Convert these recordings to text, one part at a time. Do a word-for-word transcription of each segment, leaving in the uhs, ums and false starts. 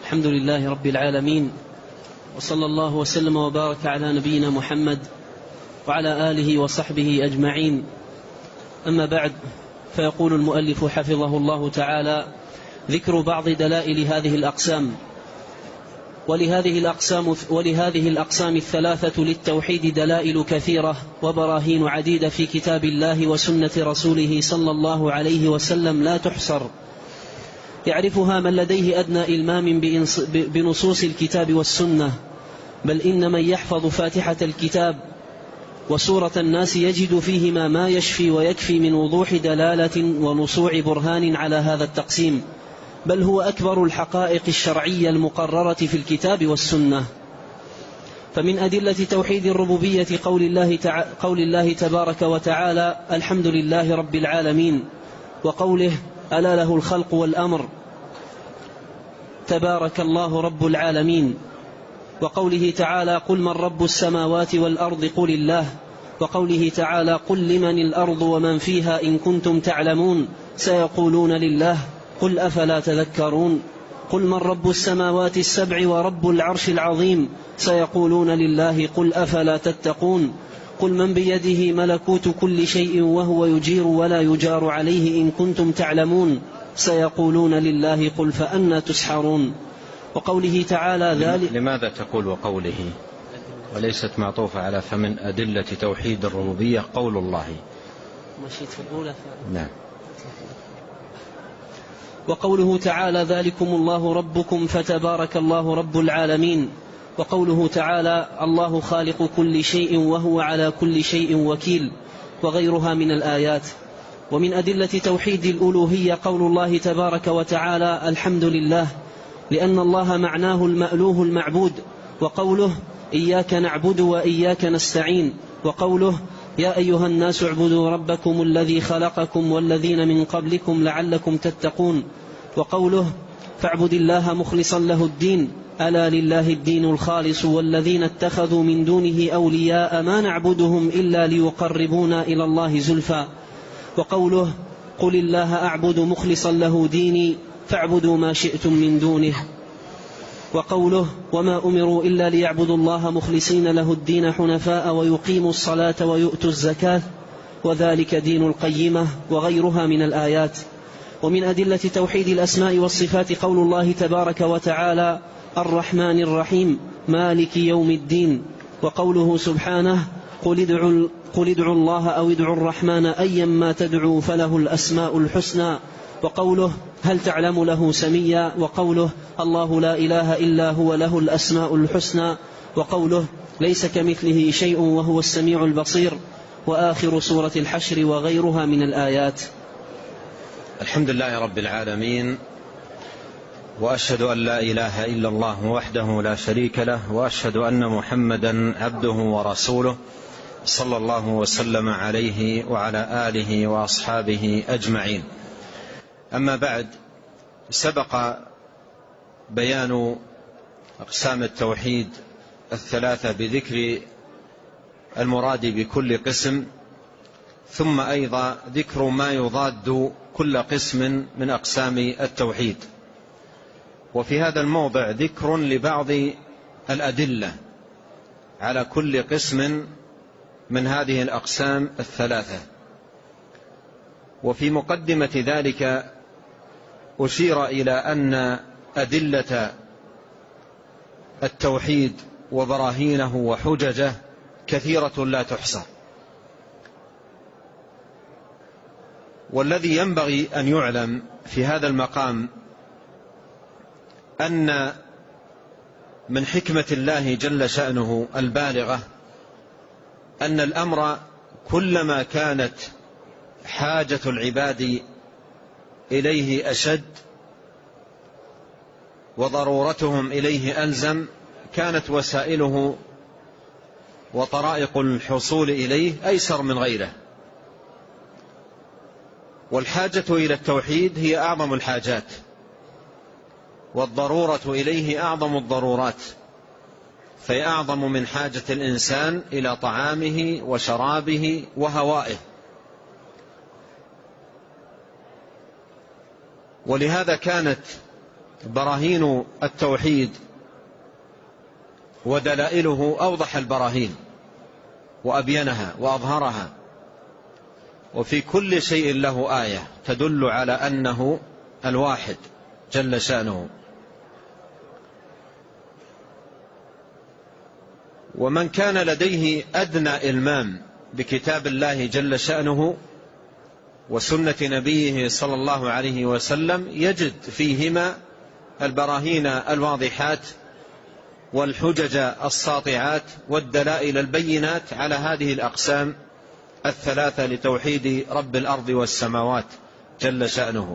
الحمد لله رب العالمين، وصلى الله وسلم وبارك على نبينا محمد وعلى آله وصحبه أجمعين. أما بعد، فيقول المؤلف حفظه الله تعالى: ذكر بعض دلائل هذه الأقسام. ولهذه الأقسام, ولهذه الأقسام الثلاثة للتوحيد دلائل كثيرة وبراهين عديدة في كتاب الله وسنة رسوله صلى الله عليه وسلم لا تحصر، يعرفها من لديه أدنى إلمام بنصوص الكتاب والسنة، بل إن من يحفظ فاتحة الكتاب وسورة الناس يجد فيهما ما يشفي ويكفي من وضوح دلالة ونصوع برهان على هذا التقسيم، بل هو أكبر الحقائق الشرعية المقررة في الكتاب والسنة. فمن أدلة توحيد الربوبية قول الله, تع... قول الله تبارك وتعالى: الحمد لله رب العالمين، وقوله: ألا له الخلق والأمر، تبارك الله رب العالمين. وقوله تعالى: قل من رب السماوات والأرض، قل الله. وقوله تعالى: قل لمن الأرض ومن فيها إن كنتم تعلمون، سيقولون لله، قل أفلا تذكرون. قل من رب السماوات السبع ورب العرش العظيم، سيقولون لله، قل أفلا تتقون. قل من بيده ملكوت كل شيء وهو يجير ولا يجار عليه إن كنتم تعلمون، سيقولون لله، قل فأنى تسحرون. وقوله تعالى: ذلك. لماذا تقول وقوله وليست معطوفة على فمن أدلة توحيد الربوبية قول الله؟ مشيت في الأولى. نعم. وقوله تعالى: ذلكم الله ربكم فتبارك الله رب العالمين. وقوله تعالى: الله خالق كل شيء وهو على كل شيء وكيل، وغيرها من الآيات. ومن أدلة توحيد الألوهية قول الله تبارك وتعالى: الحمد لله، لأن الله معناه المألوه المعبود. وقوله: إياك نعبد وإياك نستعين. وقوله: يا أيها الناس اعبدوا ربكم الذي خلقكم والذين من قبلكم لعلكم تتقون. وقوله: فاعبد الله مخلصا له الدين، ألا لله الدين الخالص والذين اتخذوا من دونه أولياء ما نعبدهم إلا ليقربونا إلى الله زلفى. وقوله: قل الله أعبد مخلصا له ديني فاعبدوا ما شئتم من دونه. وقوله: وما أمروا إلا ليعبدوا الله مخلصين له الدين حنفاء ويقيموا الصلاة ويؤتوا الزكاة وذلك دين القيمة، وغيرها من الآيات. ومن أدلة توحيد الأسماء والصفات قول الله تبارك وتعالى: الرحمن الرحيم، مالك يوم الدين. وقوله سبحانه: قل ادعوا, قل ادعوا الله أو ادعوا الرحمن أيما تدعوا فله الأسماء الحسنى. وقوله: هل تعلم له سميا. وقوله: الله لا إله إلا هو له الأسماء الحسنى. وقوله: ليس كمثله شيء وهو السميع البصير. وآخر سورة الحشر، وغيرها من الآيات. الحمد لله رب العالمين، وأشهد أن لا إله إلا الله وحده لا شريك له، وأشهد أن محمدا عبده ورسوله صلى الله وسلم عليه وعلى آله وأصحابه أجمعين. أما بعد، سبق بيان أقسام التوحيد الثلاثة بذكر المراد بكل قسم، ثم أيضا ذكر ما يضاد كل قسم من أقسام التوحيد. وفي هذا الموضع ذكر لبعض الأدلة على كل قسم من هذه الأقسام الثلاثة. وفي مقدمة ذلك أشير إلى أن أدلة التوحيد وبراهينه وحججه كثيرة لا تحصى. والذي ينبغي أن يعلم في هذا المقام أن من حكمة الله جل شأنه البالغة أن الأمر كلما كانت حاجة العباد إليه أشد وضرورتهم إليه ألزم، كانت وسائله وطرائق الحصول إليه أيسر من غيره. والحاجة إلى التوحيد هي أعظم الحاجات، والضرورة إليه أعظم الضرورات، فهي أعظم من حاجة الإنسان إلى طعامه وشرابه وهوائه. ولهذا كانت براهين التوحيد ودلائله أوضح البراهين وأبينها وأظهرها، وفي كل شيء له آية تدل على أنه الواحد جل شأنه. ومن كان لديه أدنى إلمام بكتاب الله جل شأنه وسنة نبيه صلى الله عليه وسلم يجد فيهما البراهين الواضحات والحجج الساطعات والدلائل البينات على هذه الأقسام الثلاثة لتوحيد رب الأرض والسماوات جل شأنه.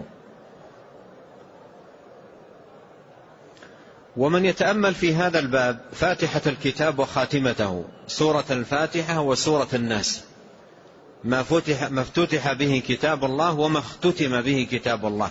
ومن يتأمل في هذا الباب فاتحة الكتاب وخاتمته، سورة الفاتحة وسورة الناس، ما فتح ما افتتح به كتاب الله وما اختتم به كتاب الله،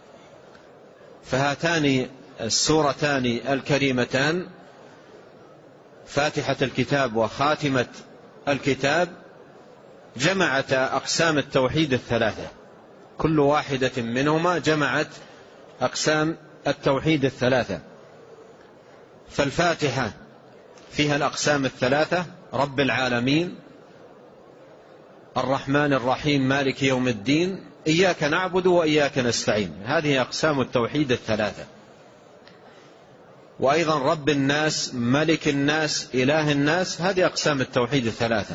فهاتان السورتان الكريمتان فاتحة الكتاب وخاتمة الكتاب جمعت أقسام التوحيد الثلاثة، كل واحدة منهما جمعت أقسام التوحيد الثلاثة. فالفاتحة فيها الأقسام الثلاثة: رب العالمين، الرحمن الرحيم، مالك يوم الدين، إياك نعبد وإياك نستعين. هذه أقسام التوحيد الثلاثة. وأيضا رب الناس، ملك الناس، إله الناس، هذه أقسام التوحيد الثلاثة.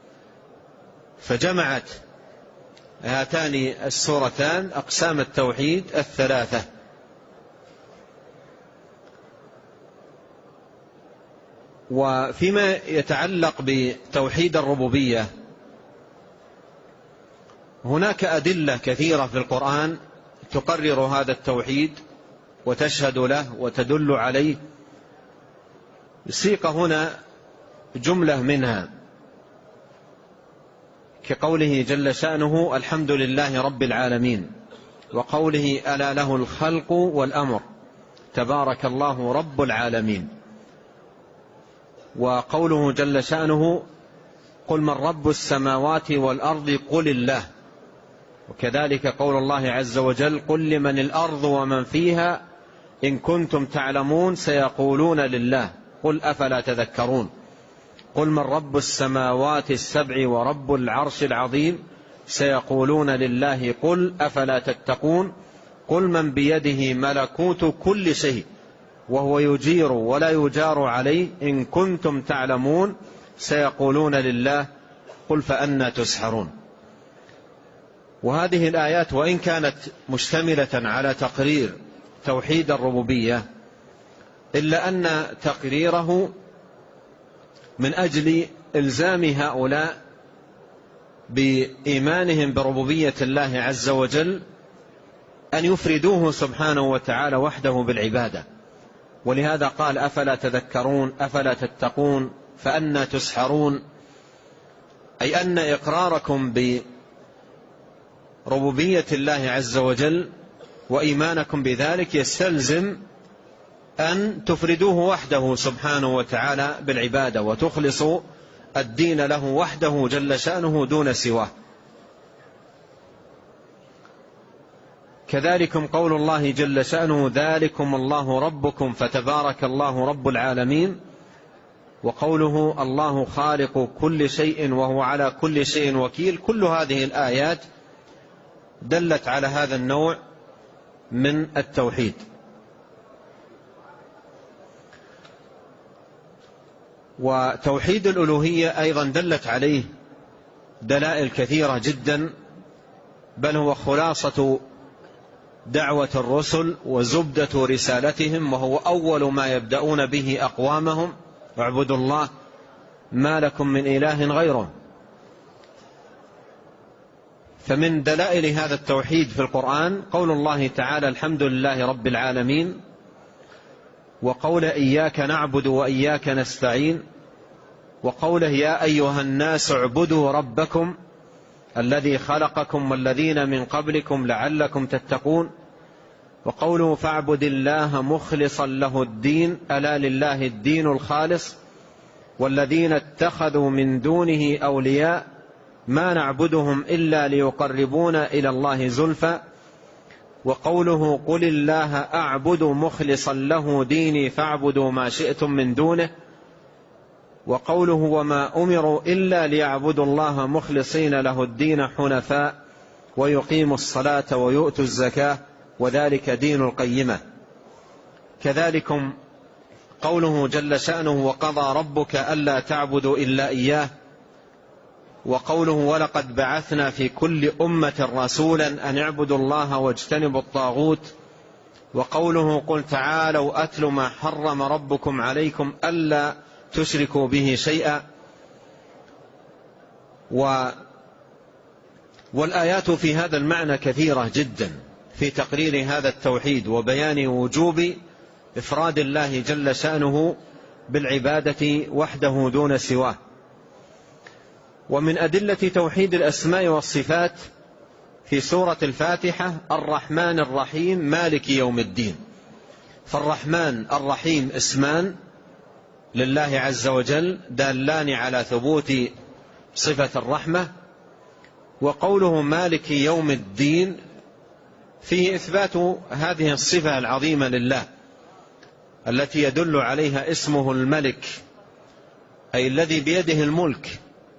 فجمعت هاتان السورتان أقسام التوحيد الثلاثة. وفيما يتعلق بتوحيد الربوبية هناك أدلة كثيرة في القرآن تقرر هذا التوحيد وتشهد له وتدل عليه. سيق هنا جملة منها كقوله جل شأنه: الحمد لله رب العالمين، وقوله: ألا له الخلق والأمر، تبارك الله رب العالمين، وقوله جل شأنه: قل من رب السماوات والأرض قل الله، وكذلك قول الله عز وجل: قل لمن الأرض ومن فيها إن كنتم تعلمون سيقولون لله قل أفلا تذكرون. قل من رب السماوات السبع ورب العرش العظيم سيقولون لله قل أفلا تتقون. قل من بيده ملكوت كل شيء وهو يجير ولا يجار عليه إن كنتم تعلمون سيقولون لله قل فأنى تسحرون. وهذه الآيات وإن كانت مشتملة على تقرير توحيد الربوبية إلا أن تقريره من أجل إلزام هؤلاء بإيمانهم بربوبية الله عز وجل أن يفردوه سبحانه وتعالى وحده بالعبادة. ولهذا قال: أفلا تذكرون، أفلا تتقون، فأنى تسحرون، أي أن إقراركم بربوبية الله عز وجل وإيمانكم بذلك يستلزم أن تفردوه وحده سبحانه وتعالى بالعبادة وتخلصوا الدين له وحده جل شأنه دون سواه. كذلكم قول الله جل شأنه: ذلكم الله ربكم فتبارك الله رب العالمين، وقوله: الله خالق كل شيء وهو على كل شيء وكيل. كل هذه الآيات دلت على هذا النوع من التوحيد. وتوحيد الألوهية أيضا دلت عليه دلائل كثيرة جدا، بل هو خلاصة دعوة الرسل وزبدة رسالتهم، وهو أول ما يبدأون به أقوامهم: اعبدوا الله ما لكم من إله غيره. فمن دلائل هذا التوحيد في القرآن قول الله تعالى: الحمد لله رب العالمين، وقول: إياك نعبد وإياك نستعين، وقوله: يا أيها الناس اعبدوا ربكم الذي خلقكم والذين من قبلكم لعلكم تتقون، وقوله: فاعبد الله مخلصا له الدين ألا لله الدين الخالص، والذين اتخذوا من دونه أولياء ما نعبدهم إلا ليقربونا إلى الله زلفى. وقوله قل الله أعبد مخلصا له ديني فاعبدوا ما شئتم من دونه، وقوله وما أمروا إلا ليعبدوا الله مخلصين له الدين حنفاء ويقيموا الصلاة ويؤتوا الزكاة وذلك دين القيمة. كذلكم قوله جل شأنه وقضى ربك ألا تعبدوا إلا إياه، وقوله ولقد بعثنا في كل أمة رسولا أن اعبدوا الله واجتنبوا الطاغوت، وقوله قل تعالوا أتل ما حرم ربكم عليكم ألا تشركوا به شيئا. و والآيات في هذا المعنى كثيرة جدا في تقرير هذا التوحيد وبيان وجوب إفراد الله جل شأنه بالعبادة وحده دون سواه. ومن أدلة توحيد الأسماء والصفات في سورة الفاتحة الرحمن الرحيم مالك يوم الدين. فالرحمن الرحيم اسمان لله عز وجل دالان على ثبوت صفة الرحمة، وقوله مالك يوم الدين فيه إثبات هذه الصفة العظيمة لله التي يدل عليها اسمه الملك، أي الذي بيده الملك،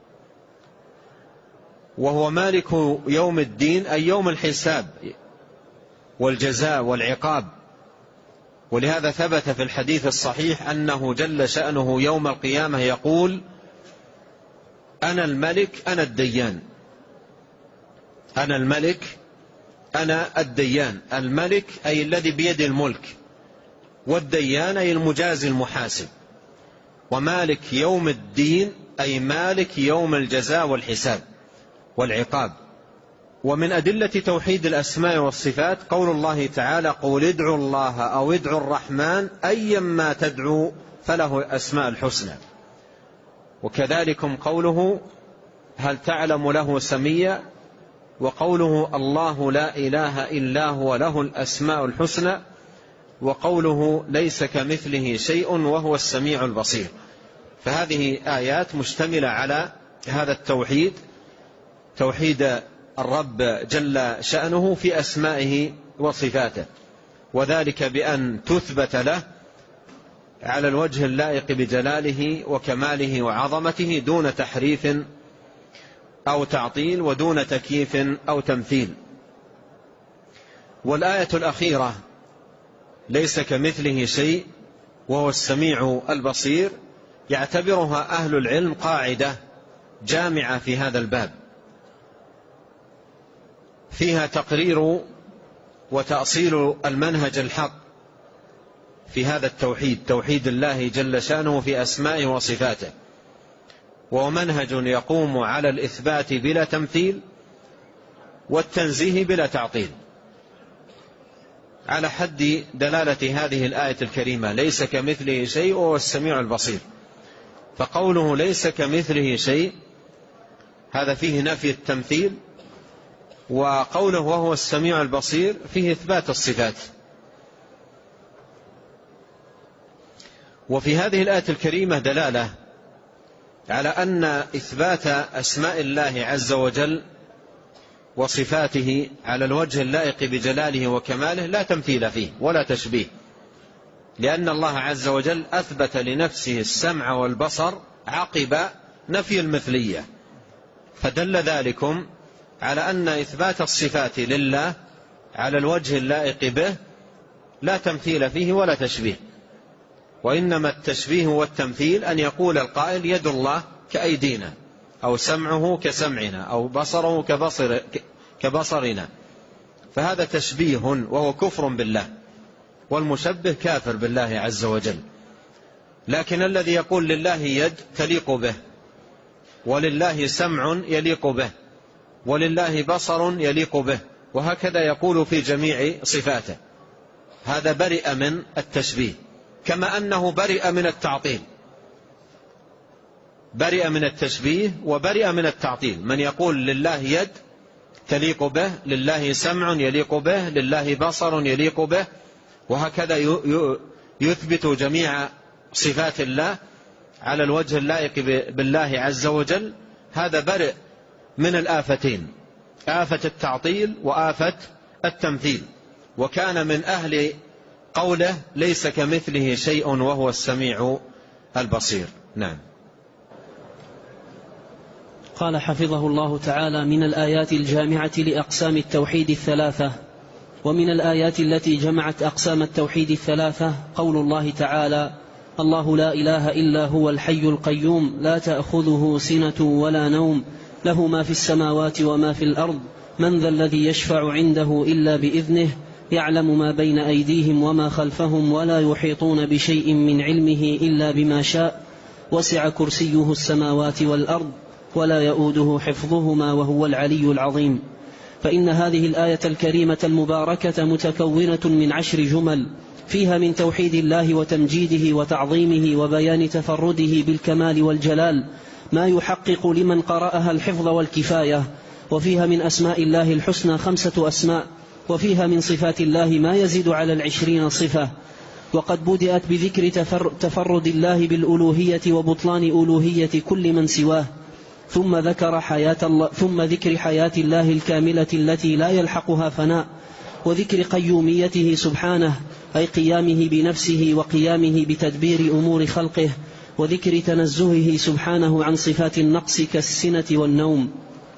وهو مالك يوم الدين أي يوم الحساب والجزاء والعقاب. ولهذا ثبت في الحديث الصحيح أنه جل شأنه يوم القيامة يقول أنا الملك أنا الديان، أنا الملك أنا الديان. الملك أي الذي بيد الملك، والديان أي المجازي المحاسب. ومالك يوم الدين أي مالك يوم الجزاء والحساب والعقاب. ومن أدلة توحيد الأسماء والصفات قول الله تعالى قل ادعوا الله أو ادعوا الرحمن أيما تدعوا فله الأسماء الحسنى. وكذلكم قوله هل تعلم له سميا، وقوله الله لا إله إلا هو له الأسماء الحسنى، وقوله ليس كمثله شيء وهو السميع البصير. فهذه آيات مشتملة على هذا التوحيد، توحيد الرب جل شأنه في أسمائه وصفاته، وذلك بأن تثبت له على الوجه اللائق بجلاله وكماله وعظمته دون تحريف أو تعطيل ودون تكييف أو تمثيل. والآية الأخيرة ليس كمثله شيء وهو السميع البصير يعتبرها أهل العلم قاعدة جامعة في هذا الباب، فيها تقرير وتأصيل المنهج الحق في هذا التوحيد، توحيد الله جل شأنه في أسمائه وصفاته، وهو منهج يقوم على الإثبات بلا تمثيل والتنزيه بلا تعطيل، على حد دلالة هذه الآية الكريمة ليس كمثله شيء وهو السميع البصير. فقوله ليس كمثله شيء هذا فيه نفي التمثيل، وقوله وهو السميع البصير فيه إثبات الصفات. وفي هذه الآية الكريمة دلالة على أن إثبات أسماء الله عز وجل وصفاته على الوجه اللائق بجلاله وكماله لا تمثيل فيه ولا تشبيه، لأن الله عز وجل أثبت لنفسه السمع والبصر عقب نفي المثلية، فدل ذلكم على أن إثبات الصفات لله على الوجه اللائق به لا تمثيل فيه ولا تشبيه، وإنما التشبيه والتمثيل أن يقول القائل يد الله كأيدينا، أو سمعه كسمعنا، أو بصره كبصر كبصرنا، فهذا تشبيه وهو كفر بالله، والمشبه كافر بالله عز وجل. لكن الذي يقول لله يد تليق به، ولله سمع يليق به، ولله بصر يليق به، وهكذا يقول في جميع صفاته، هذا برئ من التشبيه، كما أنه برئ من التعطيل، برئ من التشبيه وبرئ من التعطيل. من يقول لله يد تليق به، لله سمع يليق به، لله بصر يليق به، وهكذا يثبت جميع صفات الله على الوجه اللائق بالله عز وجل، هذا برئ من الآفتين، آفة التعطيل وآفة التمثيل. وكان من أهل قوله ليس كمثله شيء وهو السميع البصير. نعم. قال حفظه الله تعالى: من الآيات الجامعة لأقسام التوحيد الثلاثة. ومن الآيات التي جمعت أقسام التوحيد الثلاثة قول الله تعالى: الله لا إله إلا هو الحي القيوم لا تأخذه سنة ولا نوم له ما في السماوات وما في الأرض من ذا الذي يشفع عنده إلا بإذنه يعلم ما بين أيديهم وما خلفهم ولا يحيطون بشيء من علمه إلا بما شاء وسع كرسيه السماوات والأرض ولا يؤوده حفظهما وهو العلي العظيم. فإن هذه الآية الكريمة المباركة متكونة من عشر جمل فيها من توحيد الله وتمجيده وتعظيمه وبيان تفرده بالكمال والجلال ما يحقق لمن قرأها الحفظ والكفاية. وفيها من أسماء الله الحسنى خمسة أسماء، وفيها من صفات الله ما يزيد على العشرين صفة. وقد بدأت بذكر تفرد الله بالألوهية وبطلان ألوهية كل من سواه، ثم ذكر حياة الله ثم ذكر حياة الله الكاملة التي لا يلحقها فناء، وذكر قيوميته سبحانه أي قيامه بنفسه وقيامه بتدبير أمور خلقه، وذكر تنزهه سبحانه عن صفات النقص كالسنة والنوم،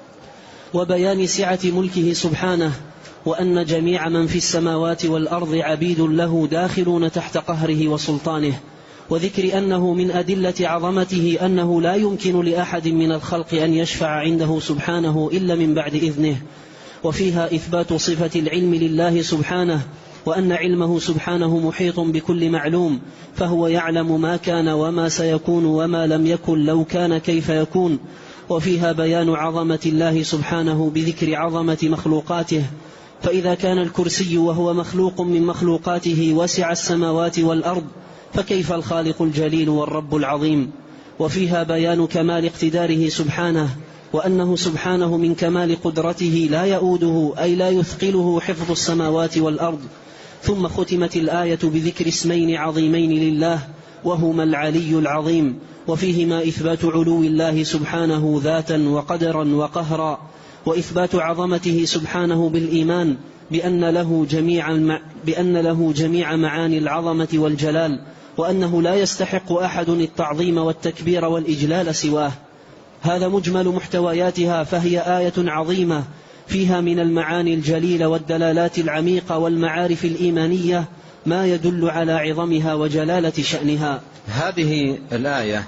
وبيان سعة ملكه سبحانه وأن جميع من في السماوات والأرض عبيد له داخلون تحت قهره وسلطانه، وذكر أنه من أدلة عظمته أنه لا يمكن لأحد من الخلق أن يشفع عنده سبحانه إلا من بعد إذنه. وفيها إثبات صفة العلم لله سبحانه وأن علمه سبحانه محيط بكل معلوم، فهو يعلم ما كان وما سيكون وما لم يكن لو كان كيف يكون. وفيها بيان عظمة الله سبحانه بذكر عظمة مخلوقاته، فإذا كان الكرسي وهو مخلوق من مخلوقاته وسع السماوات والأرض فكيف الخالق الجليل والرب العظيم. وفيها بيان كمال اقتداره سبحانه وأنه سبحانه من كمال قدرته لا يؤوده أي لا يثقله حفظ السماوات والأرض. ثم ختمت الآية بذكر اسمين عظيمين لله وهما العلي العظيم، وفيهما إثبات علو الله سبحانه ذاتا وقدرا وقهرا، وإثبات عظمته سبحانه بالإيمان بأن له جميع, بأن له جميع معاني العظمة والجلال، وأنه لا يستحق أحد التعظيم والتكبير والإجلال سواه. هذا مجمل محتوياتها، فهي آية عظيمة فيها من المعاني الجليلة والدلالات العميقة والمعارف الإيمانية ما يدل على عظمها وجلالة شأنها. هذه الآية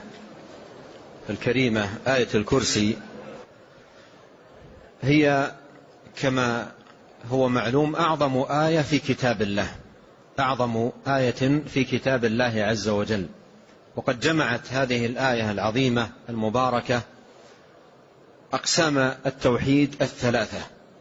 الكريمة آية الكرسي هي كما هو معلوم أعظم آية في كتاب الله، أعظم آية في كتاب الله عز وجل. وقد جمعت هذه الآية العظيمة المباركة أقسام التوحيد الثلاثة،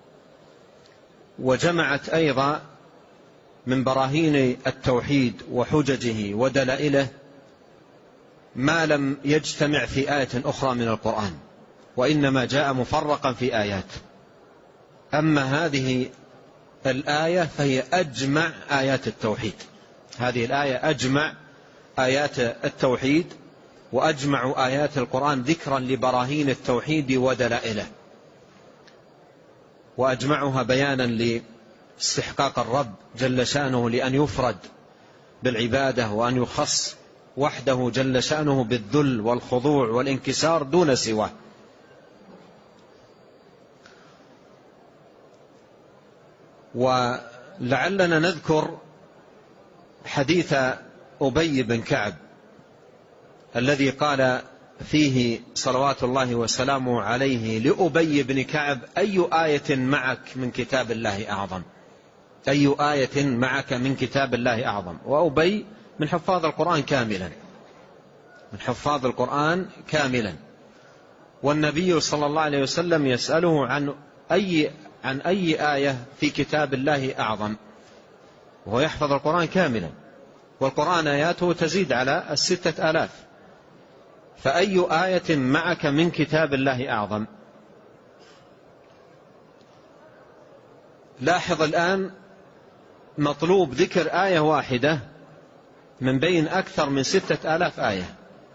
وجمعت أيضا من براهين التوحيد وحججه ودلائله ما لم يجتمع في آية أخرى من القرآن، وإنما جاء مفرقا في آيات. أما هذه الآية فهي أجمع آيات التوحيد، هذه الآية أجمع آيات التوحيد وأجمع آيات القرآن ذكرا لبراهين التوحيد ودلائله، وأجمعها بيانا لاستحقاق الرب جل شأنه لأن يفرد بالعبادة وأن يخص وحده جل شأنه بالذل والخضوع والانكسار دون سواه. ولعلنا نذكر حديث أبي بن كعب الذي قال فيه صلوات الله وسلامه عليه لأبي بن كعب: أي آية معك من كتاب الله أعظم؟ أي آية معك من كتاب الله أعظم؟ وأبي من حفاظ القرآن كاملا، من حفاظ القرآن كاملا، والنبي صلى الله عليه وسلم يسأله عن أي عن أي آية في كتاب الله أعظم، وهو يحفظ القرآن كاملا، والقرآن آياته تزيد على الستة آلاف، فأي آية معك من كتاب الله أعظم؟ لاحظ الآن مطلوب ذكر آية واحدة من بين أكثر من ستة آلاف آية.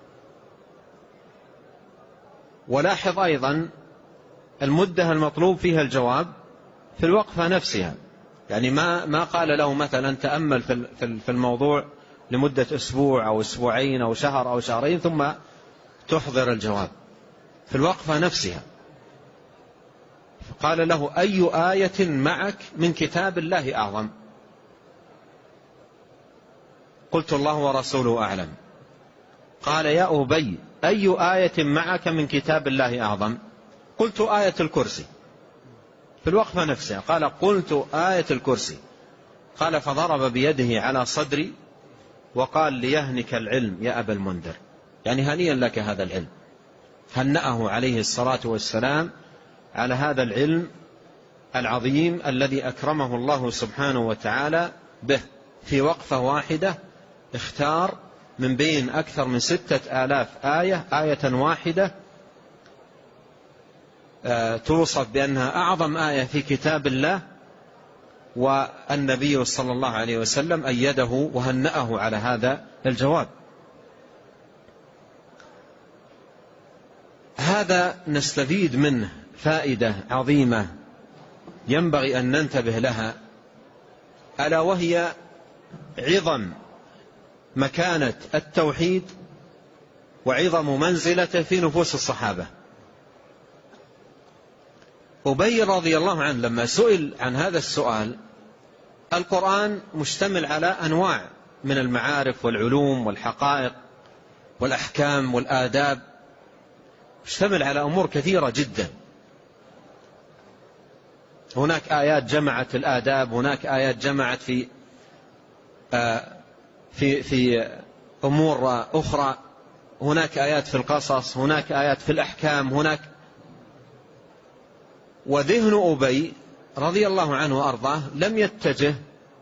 ولاحظ أيضا المدة المطلوب فيها الجواب في الوقفة نفسها، يعني ما ما قال له مثلا تأمل في الموضوع لمدة أسبوع أو أسبوعين أو شهر أو شهرين ثم تحضر الجواب، في الوقفة نفسها. فقال له: أي آية معك من كتاب الله أعظم؟ قلت: الله ورسوله أعلم. قال: يا أبي، أي آية معك من كتاب الله أعظم؟ قلت: آية الكرسي. في الوقفة نفسها قال: قلت آية الكرسي. قال: فضرب بيده على صدري وقال: ليهنك العلم يا أبا المنذر، يعني هنيئا لك هذا العلم. هنأه عليه الصلاة والسلام على هذا العلم العظيم الذي أكرمه الله سبحانه وتعالى به. في وقفة واحدة اختار من بين أكثر من ستة آلاف آية آية واحدة توصف بأنها أعظم آية في كتاب الله، والنبي صلى الله عليه وسلم أيده وهنأه على هذا الجواب. هذا نستفيد منه فائدة عظيمة ينبغي أن ننتبه لها، ألا وهي عظم مكانة التوحيد وعظم منزلته في نفوس الصحابة. أبي رضي الله عنه لما سئل عن هذا السؤال، القرآن مشتمل على أنواع من المعارف والعلوم والحقائق والأحكام والآداب، مشتمل على أمور كثيرة جدا. هناك آيات جمعت الآداب، هناك آيات جمعت في في في أمور أخرى، هناك آيات في القصص، هناك آيات في الأحكام، هناك. وذهن أبي رضي الله عنه وأرضاه لم يتجه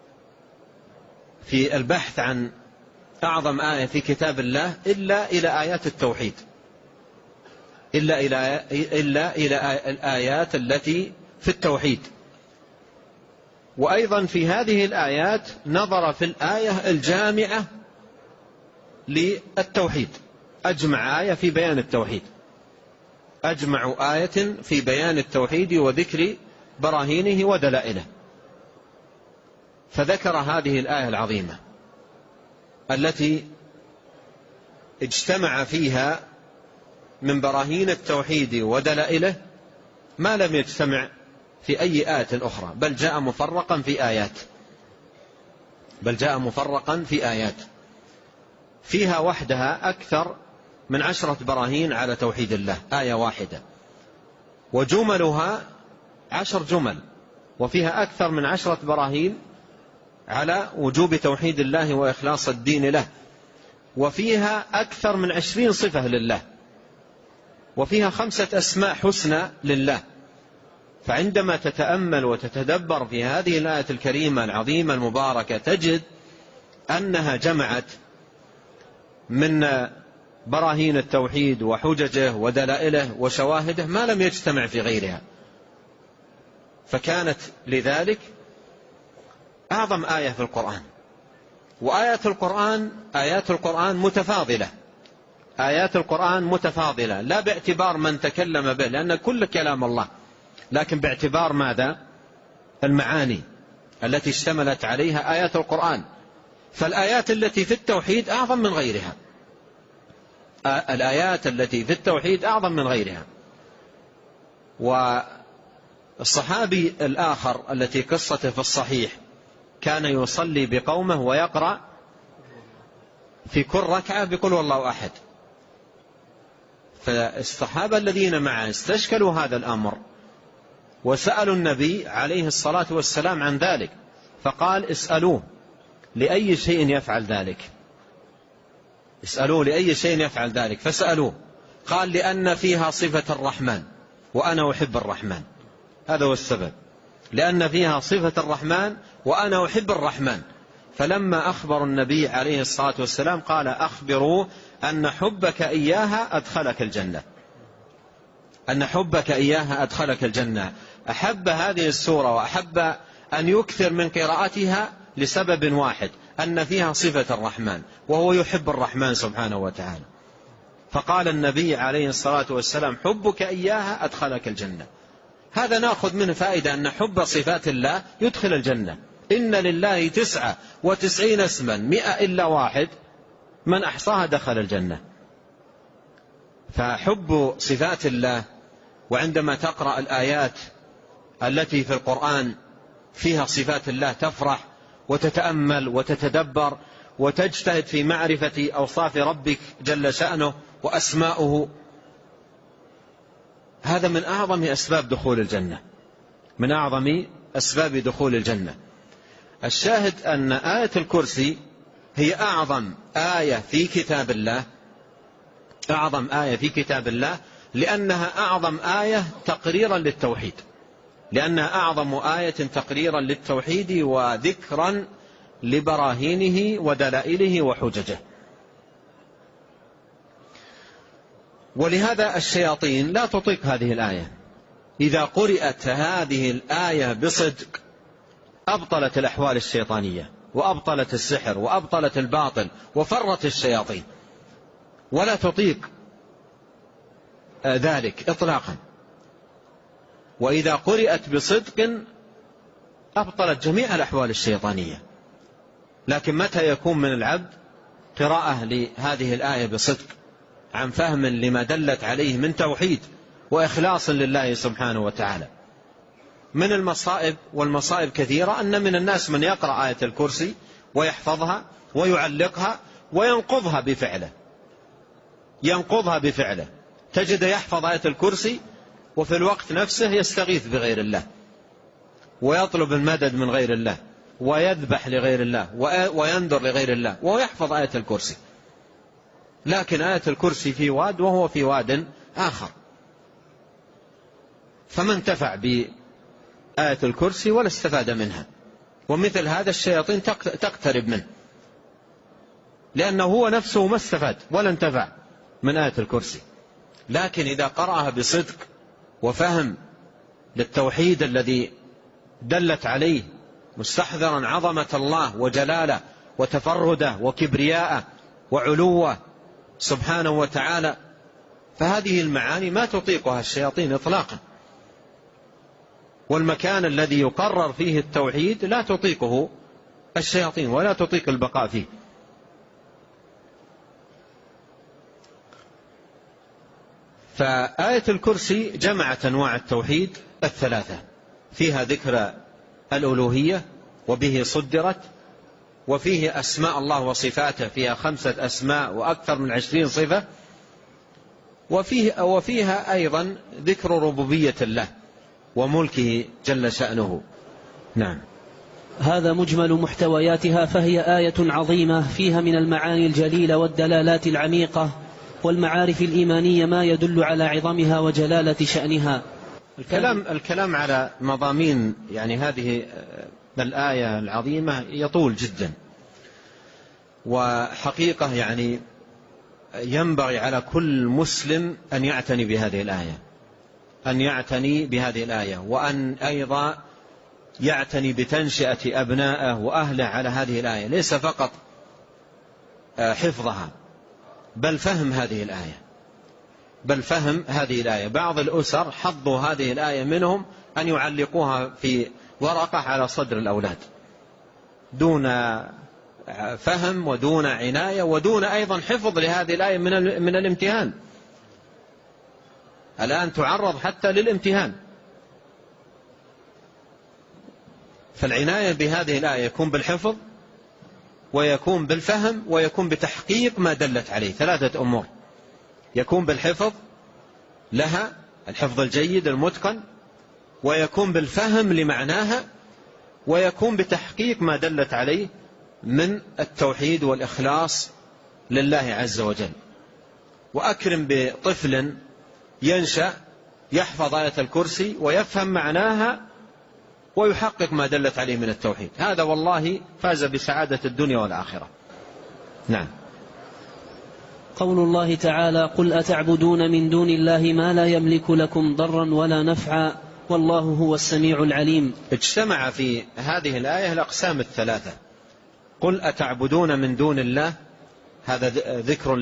في البحث عن أعظم آية في كتاب الله إلا إلى آيات التوحيد، إلا إلى إلا إلى الآيات التي في التوحيد. وأيضا في هذه الآيات نظر في الآية الجامعة للتوحيد، أجمع آية في بيان التوحيد، أجمع آية في بيان التوحيد وذكر براهينه ودلائله، فذكر هذه الآية العظيمة التي اجتمع فيها من براهين التوحيد ودلائله ما لم يجتمع في أي آية أخرى، بل جاء مفرقا في آيات بل جاء مفرقا في آيات فيها وحدها أكثر من عشرة براهين على توحيد الله، آية واحدة، وجملها عشر جمل، وفيها أكثر من عشرة براهين على وجوب توحيد الله وإخلاص الدين له، وفيها أكثر من عشرين صفة لله، وفيها خمسة أسماء حسنى لله. فعندما تتأمل وتتدبر في هذه الآية الكريمة العظيمة المباركة تجد أنها جمعت من براهين التوحيد وحججه ودلائله وشواهده ما لم يجتمع في غيرها، فكانت لذلك أعظم آية في القرآن. وآيات القرآن آيات القرآن متفاضلة آيات القرآن متفاضلة لا باعتبار من تكلم به، لأن كل كلام الله، لكن باعتبار ماذا؟ المعاني التي اشتملت عليها آيات القرآن. فالآيات التي في التوحيد أعظم من غيرها الآيات التي في التوحيد أعظم من غيرها. والصحابي الآخر التي قصته في الصحيح كان يصلي بقومه ويقرأ في كل ركعة بقول والله أحد، فالصحابة الذين معه استشكلوا هذا الأمر وسألوا النبي عليه الصلاة والسلام عن ذلك، فقال: اسألوه لأي شيء يفعل ذلك اسألوه لأي شيء يفعل ذلك فسألوه، قال: لأن فيها صفة الرحمن وأنا أحب الرحمن. هذا هو السبب، لأن فيها صفة الرحمن وأنا أحب الرحمن. فلما أخبر النبي عليه الصلاة والسلام قال: أخبروا أن حبك إياها أدخلك الجنة أن حبك إياها أدخلك الجنة. أحب هذه السورة وأحب أن يكثر من قراءتها لسبب واحد، أن فيها صفة الرحمن وهو يحب الرحمن سبحانه وتعالى. فقال النبي عليه الصلاة والسلام: حبك إياها أدخلك الجنة. هذا نأخذ منه فائدة أن حب صفات الله يدخل الجنة. إن لله تسعة وتسعين اسما مئة إلا واحد من أحصاها دخل الجنة. فحب صفات الله، وعندما تقرأ الآيات التي في القرآن فيها صفات الله تفرح وتتأمل وتتدبر وتجتهد في معرفة أوصاف ربك جل شأنه وأسماؤه. هذا من أعظم أسباب دخول الجنة، من أعظم أسباب دخول الجنة. الشاهد أن آية الكرسي هي أعظم آية في كتاب الله، أعظم آية في كتاب الله لأنها أعظم آية تقريرا للتوحيد، لأنها أعظم آية تقريرا للتوحيد وذكرا لبراهينه ودلائله وحججه. ولهذا الشياطين لا تطيق هذه الآية. إذا قرأت هذه الآية بصدق أبطلت الأحوال الشيطانية وأبطلت السحر وأبطلت الباطل وفرت الشياطين، ولا تطيق ذلك إطلاقا. وإذا قرأت بصدق أبطلت جميع الأحوال الشيطانية. لكن متى يكون من العبد قراءة لهذه الآية بصدق عن فهم لما دلت عليه من توحيد وإخلاص لله سبحانه وتعالى؟ من المصائب، والمصائب كثيرة، أن من الناس من يقرأ آية الكرسي ويحفظها ويعلقها وينقضها بفعله، ينقضها بفعله. تجد يحفظ آية الكرسي وفي الوقت نفسه يستغيث بغير الله ويطلب المدد من غير الله ويذبح لغير الله وينذر لغير الله وهو يحفظ آية الكرسي، لكن آية الكرسي في واد وهو في واد آخر. فما انتفع بآية الكرسي ولا استفاد منها. ومثل هذا الشياطين تقترب منه، لأنه هو نفسه ما استفاد ولا انتفع من آية الكرسي. لكن إذا قرأها بصدق وفهم للتوحيد الذي دلت عليه، مستحضرا عظمة الله وجلاله وتفرده وكبرياءه وعلوه سبحانه وتعالى، فهذه المعاني ما تطيقها الشياطين إطلاقا. والمكان الذي يقرر فيه التوحيد لا تطيقه الشياطين ولا تطيق البقاء فيه. فآية الكرسي جمعت أنواع التوحيد الثلاثة، فيها ذكر الألوهية وبه صدرت، وفيه أسماء الله وصفاته، فيها خمسة أسماء وأكثر من عشرين صفة، وفيه وفيها أيضا ذكر ربوبية الله وملكه جل شأنه. نعم. هذا مجمل محتوياتها، فهي آية عظيمة فيها من المعاني الجليلة والدلالات العميقة والمعارف الإيمانية ما يدل على عظمها وجلالة شأنها. الكلام, الكلام على مضامين يعني هذه الآية العظيمة يطول جدا، وحقيقة يعني ينبغي على كل مسلم أن يعتني بهذه الآية، أن يعتني بهذه الآية، وأن أيضا يعتني بتنشئة أبنائه وأهله على هذه الآية، ليس فقط حفظها بل فهم هذه الآية، بل فهم هذه الآية. بعض الأسر حظوا هذه الآية منهم أن يعلقوها في ورقة على صدر الأولاد دون فهم ودون عناية ودون أيضا حفظ لهذه الآية من من الامتحان. الآن تعرض حتى للامتحان. فالعناية بهذه الآية يكون بالحفظ ويكون بالفهم ويكون بتحقيق ما دلت عليه. ثلاثة أمور: يكون بالحفظ لها، الحفظ الجيد المتقن، ويكون بالفهم لمعناها، ويكون بتحقيق ما دلت عليه من التوحيد والإخلاص لله عز وجل. وأكرم بطفل ينشأ يحفظ آية الكرسي ويفهم معناها ويحقق ما دلت عليه من التوحيد، هذا والله فاز بسعادة الدنيا والآخرة. نعم. قول الله تعالى: قل أتعبدون من دون الله ما لا يملك لكم ضرا ولا نفعا والله هو السميع العليم. اجتمع في هذه الآية الأقسام الثلاثة. قل أتعبدون من دون الله، هذا ذكر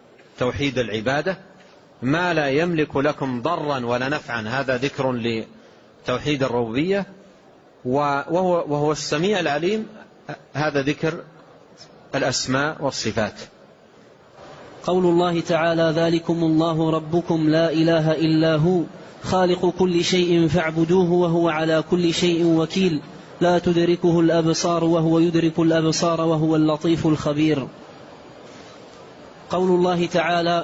لتوحيد العبادة. ما لا يملك لكم ضرا ولا نفعا، هذا ذكر توحيد الربوبية، وهو, وهو السميع العليم، هذا ذكر الأسماء والصفات. قول الله تعالى: ذلكم الله ربكم لا إله إلا هو خالق كل شيء فاعبدوه وهو على كل شيء وكيل لا تدركه الأبصار وهو يدرك الأبصار وهو اللطيف الخبير. قول الله تعالى: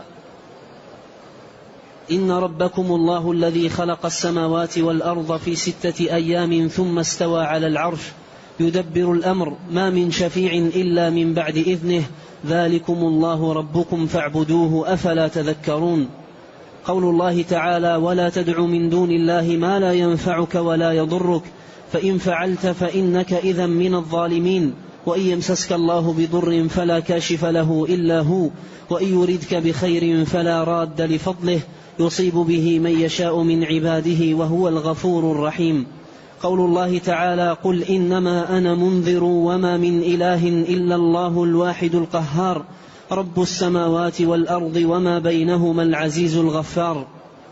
إن ربكم الله الذي خلق السماوات والأرض في ستة أيام ثم استوى على العرش يدبر الأمر ما من شفيع إلا من بعد إذنه ذلكم الله ربكم فاعبدوه أفلا تذكرون. قول الله تعالى: ولا تدع من دون الله ما لا ينفعك ولا يضرك فإن فعلت فإنك إذا من الظالمين وإن يمسسك الله بضر فلا كاشف له إلا هو وإن يردك بخير فلا راد لفضله يصيب به من يشاء من عباده وهو الغفور الرحيم. قول الله تعالى: قل إنما أنا منذر وما من إله إلا الله الواحد القهار رب السماوات والأرض وما بينهما العزيز الغفار.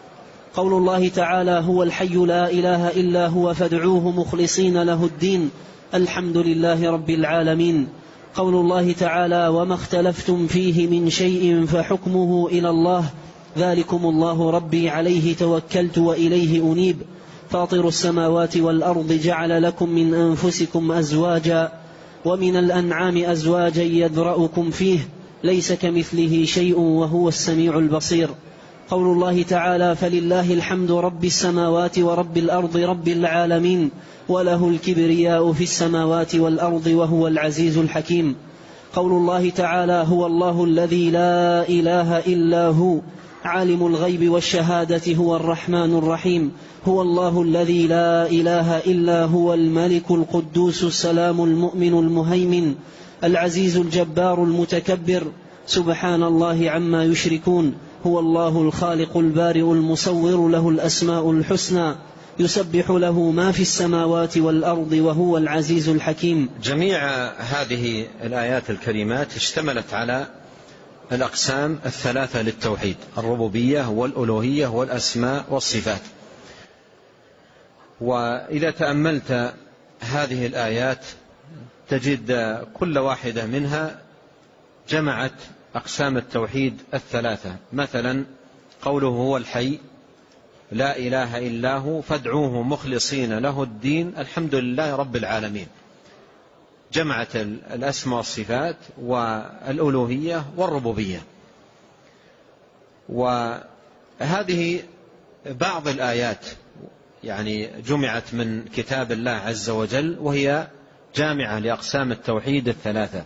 قول الله تعالى: هو الحي لا إله إلا هو فادعوه مخلصين له الدين الحمد لله رب العالمين. قول الله تعالى: وما اختلفتم فيه من شيء فحكمه إلى الله ذلكم الله ربي عليه توكلت وإليه أنيب فاطر السماوات والأرض جعل لكم من أنفسكم أزواجا ومن الأنعام أزواجا يذرأكم فيه ليس كمثله شيء وهو السميع البصير. قول الله تعالى: فلله الحمد رب السماوات ورب الأرض رب العالمين وله الكبرياء في السماوات والأرض وهو العزيز الحكيم. قول الله تعالى: هو الله الذي لا إله إلا هو عالم الغيب والشهادة هو الرحمن الرحيم هو الله الذي لا إله إلا هو الملك القدوس السلام المؤمن المهيمن العزيز الجبار المتكبر سبحان الله عما يشركون هو الله الخالق البارئ المصور له الأسماء الحسنى يسبح له ما في السماوات والأرض وهو العزيز الحكيم. جميع هذه الآيات الكريمات اشتملت على الأقسام الثلاثة للتوحيد: الربوبية والألوهية والأسماء والصفات. وإذا تأملت هذه الآيات تجد كل واحدة منها جمعت أقسام التوحيد الثلاثة. مثلا قوله هو الحي لا إله إلا هو فادعوه مخلصين له الدين الحمد لله رب العالمين، جمعت الأسماء والصفات والألوهية والربوبية. وهذه بعض الآيات يعني جمعت من كتاب الله عز وجل وهي جامعة لأقسام التوحيد الثلاثة.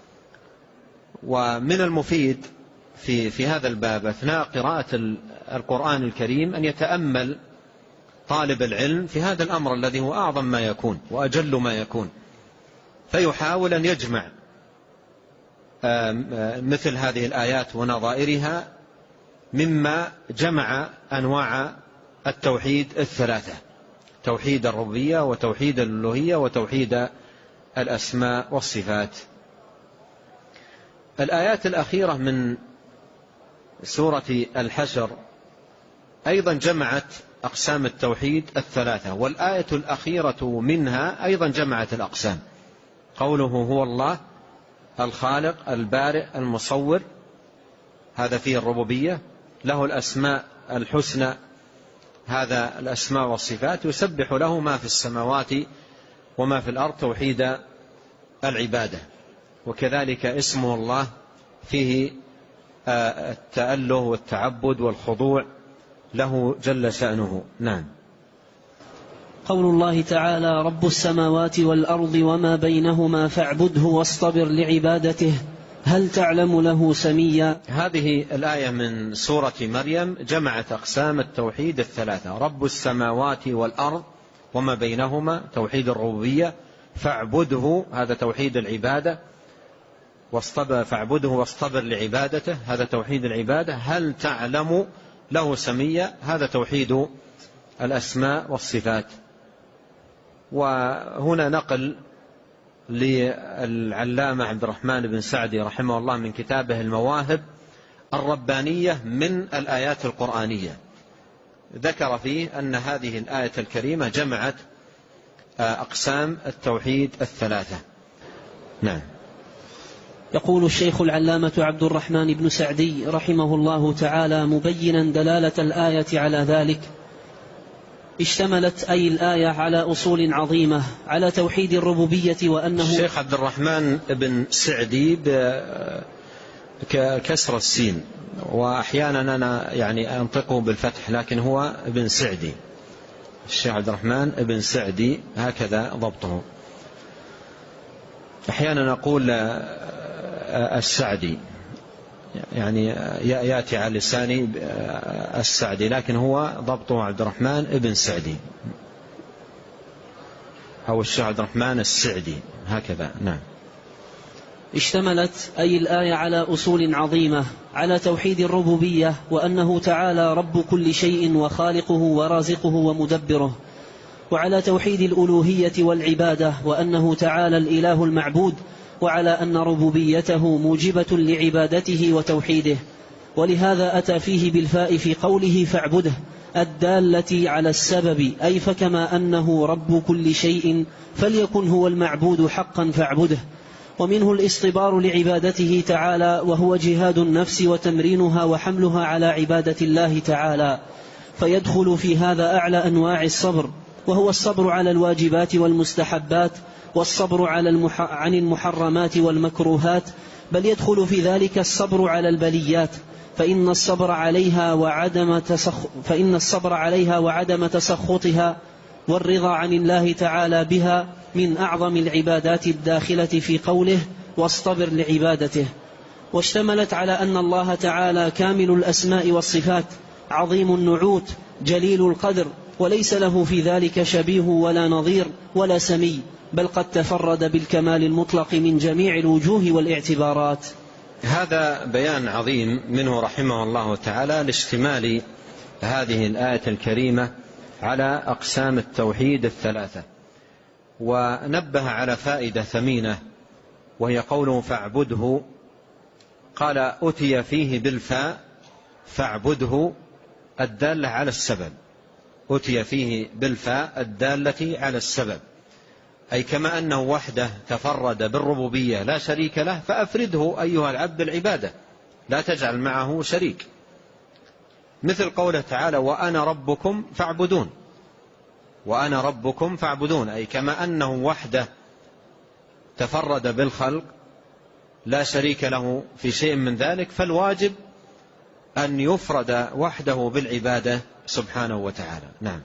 ومن المفيد في, في هذا الباب أثناء قراءة القرآن الكريم أن يتأمل طالب العلم في هذا الأمر الذي هو أعظم ما يكون وأجل ما يكون، فيحاول أن يجمع مثل هذه الآيات ونظائرها مما جمع أنواع التوحيد الثلاثة: توحيد الربوبية وتوحيد الألوهية وتوحيد الأسماء والصفات. الآيات الأخيرة من سورة الحشر أيضا جمعت أقسام التوحيد الثلاثة، والآية الأخيرة منها أيضا جمعت الأقسام. قوله هو الله الخالق البارئ المصور، هذا فيه الربوبية، له الأسماء الحسنى، هذا الأسماء والصفات، يسبح له ما في السماوات وما في الأرض، توحيد العبادة. وكذلك اسمه الله فيه التأله والتعبد والخضوع له جل شأنه. نعم. قول الله تعالى: رب السماوات والأرض وما بينهما فاعبده واصطبر لعبادته هل تعلم له سميا. هذه الآية من سورة مريم جمعت أقسام التوحيد الثلاثة: رب السماوات والأرض وما بينهما توحيد الربوبية، فاعبده هذا توحيد العبادة، واصطبر فاعبده واصطبر لعبادته هذا توحيد العبادة، هل تعلم له سميا هذا توحيد الأسماء والصفات. وهنا نقل للعلامة عبد الرحمن بن سعدي رحمه الله من كتابه المواهب الربانية من الآيات القرآنية، ذكر فيه أن هذه الآية الكريمة جمعت أقسام التوحيد الثلاثة. نعم. يقول الشيخ العلامة عبد الرحمن بن سعدي رحمه الله تعالى مبينا دلالة الآية على ذلك: اشتملت أي الآية على أصول عظيمة على توحيد الربوبية، وأنه الشيخ عبد الرحمن بن سعدي بكسر السين، وأحيانا أنا يعني أنطقه بالفتح، لكن هو ابن سعدي. الشيخ عبد الرحمن بن سعدي هكذا ضبطه. أحيانا نقول السعدي، يعني يأتي على لساني السعدي، لكن هو ضبطه عبد الرحمن بن سعدي أو الشيخ عبد الرحمن السعدي هكذا. نعم. اشتملت أي الآية على أصول عظيمة على توحيد الربوبية، وأنه تعالى رب كل شيء وخالقه ورازقه ومدبره، وعلى توحيد الألوهية والعبادة، وأنه تعالى الإله المعبود، وعلى أن ربوبيته موجبة لعبادته وتوحيده. ولهذا أتى فيه بالفاء في قوله فاعبده الدالة على السبب، أي فكما أنه رب كل شيء فليكن هو المعبود حقا فاعبده. ومنه الاصطبار لعبادته تعالى، وهو جهاد النفس وتمرينها وحملها على عبادة الله تعالى، فيدخل في هذا أعلى أنواع الصبر، وهو الصبر على الواجبات والمستحبات، والصبر على المح... عن المحرمات والمكروهات، بل يدخل في ذلك الصبر على البليات، فإن الصبر عليها وعدم تسخ... فإن الصبر عليها وعدم تسخطها والرضا عن الله تعالى بها من أعظم العبادات الداخلة في قوله واصطبر لعبادته. واشتملت على أن الله تعالى كامل الأسماء والصفات، عظيم النعوت، جليل القدر، وليس له في ذلك شبيه ولا نظير ولا سمي، بل قد تفرد بالكمال المطلق من جميع الوجوه والاعتبارات. هذا بيان عظيم منه رحمه الله تعالى لاشتمال هذه الآية الكريمة على أقسام التوحيد الثلاثة، ونبه على فائدة ثمينة، وهي قوله فاعبده. قال أتي فيه بالفاء فاعبده الدالة على السبب، أتي فيه بالفاء الدالة على السبب، أي كما أنه وحده تفرد بالربوبية لا شريك له، فأفرده أيها العبد العبادة، لا تجعل معه شريك. مثل قوله تعالى وأنا ربكم فاعبدون، وأنا ربكم فاعبدون، أي كما أنه وحده تفرد بالخلق لا شريك له في شيء من ذلك، فالواجب أن يفرد وحده بالعبادة سبحانه وتعالى. نعم.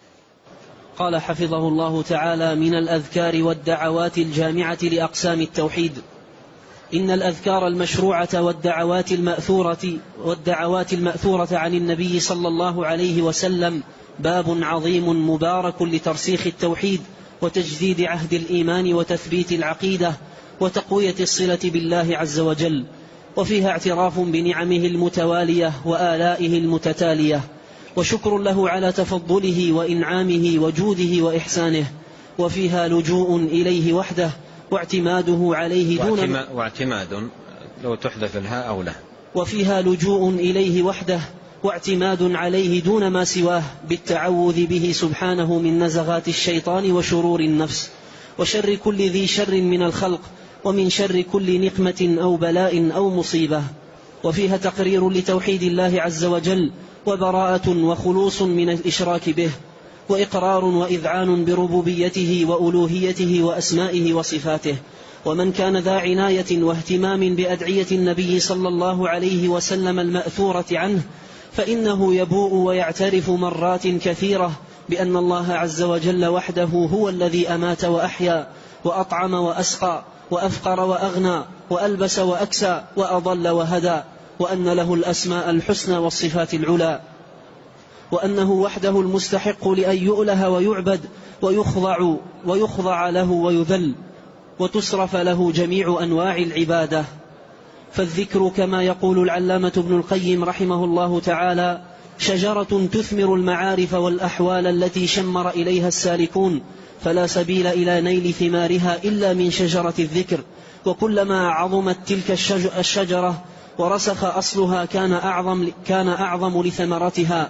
قال حفظه الله تعالى: من الأذكار والدعوات الجامعة لأقسام التوحيد، إن الأذكار المشروعة والدعوات المأثورة والدعوات المأثورة عن النبي صلى الله عليه وسلم باب عظيم مبارك لترسيخ التوحيد وتجديد عهد الإيمان وتثبيت العقيدة وتقوية الصلة بالله عز وجل، وفيها اعتراف بنعمه المتوالية وآلائه المتتالية، وشكر له على تفضله وإنعامه وجوده وإحسانه، وفيها لجوء إليه وحده واعتماده عليه دون واعتماد لو تحذف الهاء أو له وفيها لجوء إليه وحده واعتماد عليه دون ما سواه، بالتعوذ به سبحانه من نزغات الشيطان وشرور النفس وشر كل ذي شر من الخلق، ومن شر كل نقمة أو بلاء أو مصيبة. وفيها تقرير لتوحيد الله عز وجل وبراءة وخلوص من الإشراك به، وإقرار وإذعان بربوبيته وألوهيته وأسمائه وصفاته. ومن كان ذا عناية واهتمام بأدعية النبي صلى الله عليه وسلم المأثورة عنه، فإنه يبوء ويعترف مرات كثيرة بأن الله عز وجل وحده هو الذي أمات وأحيا وأطعم وأسقى وأفقر وأغنى وألبس وأكسى وأضل وهدى، وأن له الأسماء الحسنى والصفات العلى، وأنه وحده المستحق لأن يؤله ويعبد ويخضع, ويخضع له ويذل وتصرف له جميع أنواع العبادة. فالذكر كما يقول العلامة ابن القيم رحمه الله تعالى شجرة تثمر المعارف والأحوال التي شمر إليها السالكون، فلا سبيل إلى نيل ثمارها إلا من شجرة الذكر، وكلما عظمت تلك الشجرة ورسخ أصلها كان أعظم, كان أعظم لثمرتها،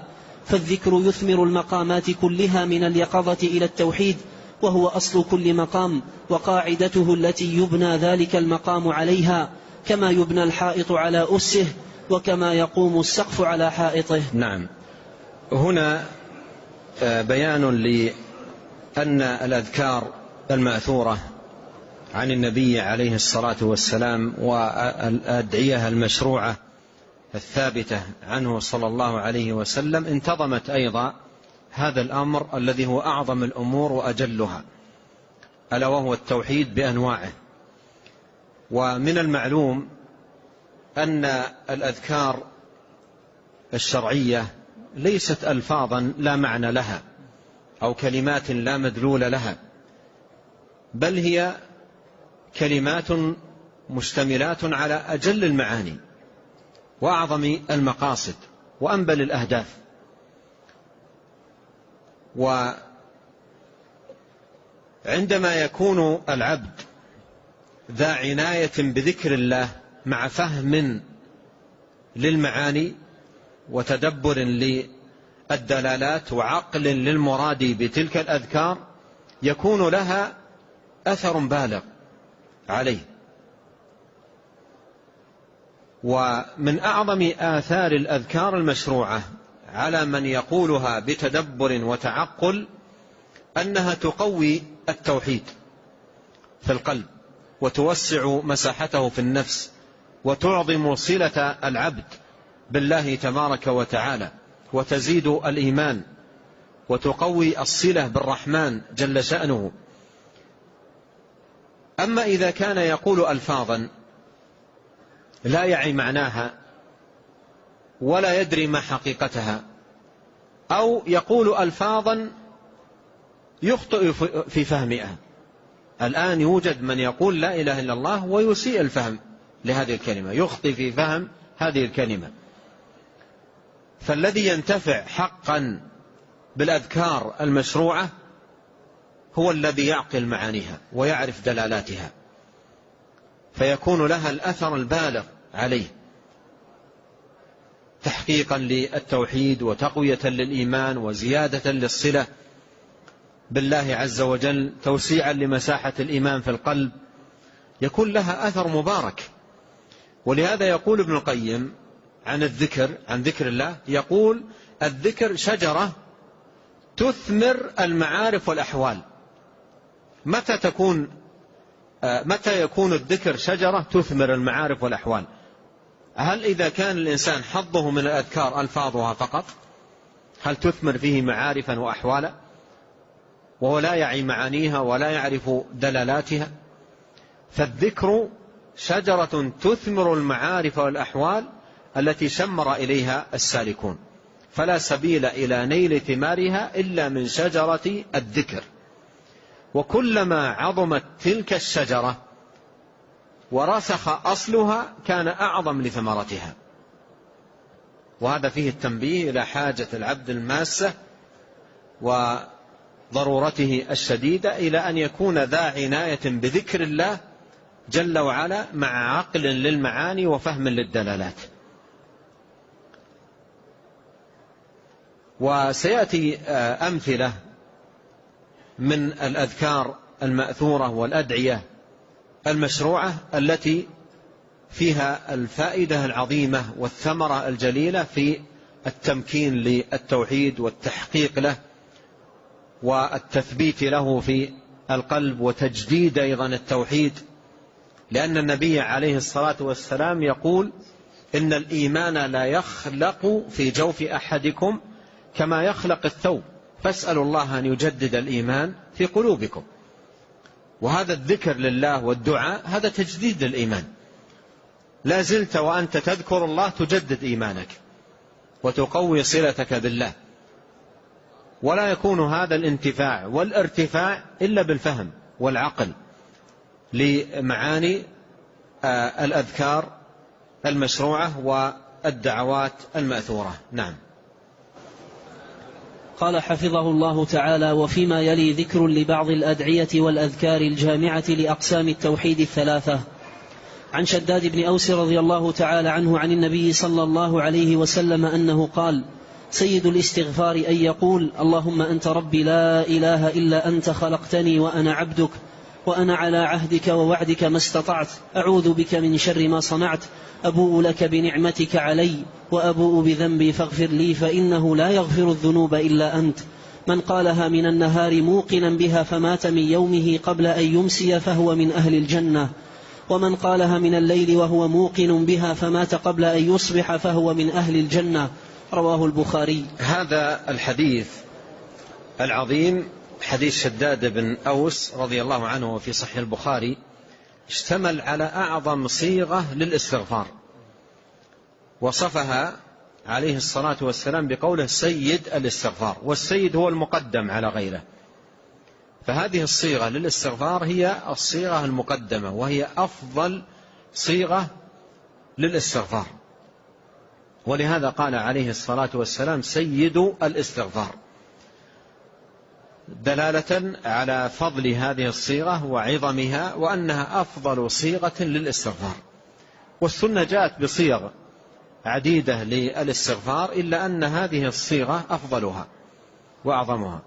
فالذكر يثمر المقامات كلها من اليقظة إلى التوحيد، وهو أصل كل مقام وقاعدته التي يبنى ذلك المقام عليها، كما يبنى الحائط على أسه وكما يقوم السقف على حائطه. نعم. هنا بيان لأن الأذكار المأثورة عن النبي عليه الصلاة والسلام والأدعية المشروعة الثابتة عنه صلى الله عليه وسلم انتظمت أيضا هذا الأمر الذي هو أعظم الأمور وأجلها، ألا وهو التوحيد بأنواعه. ومن المعلوم أن الأذكار الشرعية ليست ألفاظا لا معنى لها أو كلمات لا مدلول لها، بل هي كلمات مشتملات على أجل المعاني وأعظم المقاصد وأنبل الأهداف. وعندما يكون العبد ذا عناية بذكر الله مع فهم للمعاني وتدبر للدلالات وعقل للمراد بتلك الأذكار، يكون لها أثر بالغ عليه. ومن أعظم آثار الأذكار المشروعة على من يقولها بتدبر وتعقل أنها تقوي التوحيد في القلب وتوسع مساحته في النفس وتعظم صلة العبد بالله تبارك وتعالى وتزيد الإيمان وتقوي الصلة بالرحمن جل شأنه. أما إذا كان يقول ألفاظا لا يعي معناها ولا يدري ما حقيقتها، أو يقول ألفاظا يخطئ في فهمها. الآن يوجد من يقول لا إله إلا الله ويسيء الفهم لهذه الكلمة، يخطئ في فهم هذه الكلمة. فالذي ينتفع حقا بالأذكار المشروعة هو الذي يعقل معانيها ويعرف دلالاتها، فيكون لها الأثر البالغ عليه تحقيقا للتوحيد وتقوية للإيمان وزيادة للصلة بالله عز وجل، توسيعا لمساحة الإيمان في القلب، يكون لها أثر مبارك. ولهذا يقول ابن القيم عن الذكر، عن ذكر الله، يقول الذكر شجرة تثمر المعارف والأحوال. متى تكون متى يكون الذكر شجرة تثمر المعارف والأحوال؟ هل إذا كان الإنسان حظه من الأذكار ألفاظها فقط؟ هل تثمر فيه معارفا وأحوالا وهو لا يعي معانيها ولا يعرف دلالاتها؟ فالذكر شجرة تثمر المعارف والأحوال التي شمر إليها السالكون، فلا سبيل إلى نيل ثمارها إلا من شجرة الذكر. وكلما عظمت تلك الشجرة ورسخ أصلها كان أعظم لثمرتها. وهذا فيه التنبيه إلى حاجة العبد الماسة وضرورته الشديدة إلى أن يكون ذا عناية بذكر الله جل وعلا مع عقل للمعاني وفهم للدلالات. وسيأتي أمثلة من الأذكار المأثورة والأدعية المشروعة التي فيها الفائدة العظيمة والثمرة الجليلة في التمكين للتوحيد والتحقيق له والتثبيت له في القلب وتجديد أيضا التوحيد. لأن النبي عليه الصلاة والسلام يقول إن الإيمان لا يخلق في جوف أحدكم كما يخلق الثوب، فاسألوا الله أن يجدد الإيمان في قلوبكم. وهذا الذكر لله والدعاء هذا تجديد الإيمان. لا زلت وأنت تذكر الله تجدد إيمانك وتقوي صلتك بالله. ولا يكون هذا الانتفاع والارتفاع إلا بالفهم والعقل لمعاني الأذكار المشروعة والدعوات المأثورة. نعم. قال حفظه الله تعالى: وفيما يلي ذكر لبعض الأدعية والأذكار الجامعة لأقسام التوحيد الثلاثة. عن شداد بن أوس رضي الله تعالى عنه عن النبي صلى الله عليه وسلم أنه قال: سيد الاستغفار أن يقول: اللهم أنت ربي لا إله إلا أنت خلقتني وأنا عبدك وأنا على عهدك ووعدك ما استطعت، أعوذ بك من شر ما صنعت، أبوء لك بنعمتك علي وأبوء بذنبي فاغفر لي فإنه لا يغفر الذنوب إلا أنت. من قالها من النهار موقنا بها فمات من يومه قبل أن يمسي فهو من أهل الجنة، ومن قالها من الليل وهو موقن بها فمات قبل أن يصبح فهو من أهل الجنة. رواه البخاري. هذا الحديث العظيم حديث شداد بن أوس رضي الله عنه في صحيح البخاري اشتمل على أعظم صيغة للاستغفار، وصفها عليه الصلاة والسلام بقوله سيد الاستغفار، والسيد هو المقدم على غيره. فهذه الصيغة للاستغفار هي الصيغة المقدمة، وهي أفضل صيغة للاستغفار، ولهذا قال عليه الصلاة والسلام سيد الاستغفار، دلالة على فضل هذه الصيغة وعظمها وأنها أفضل صيغة للاستغفار. والسنة جاءت بصيغ عديدة للاستغفار، إلا أن هذه الصيغة أفضلها وأعظمها.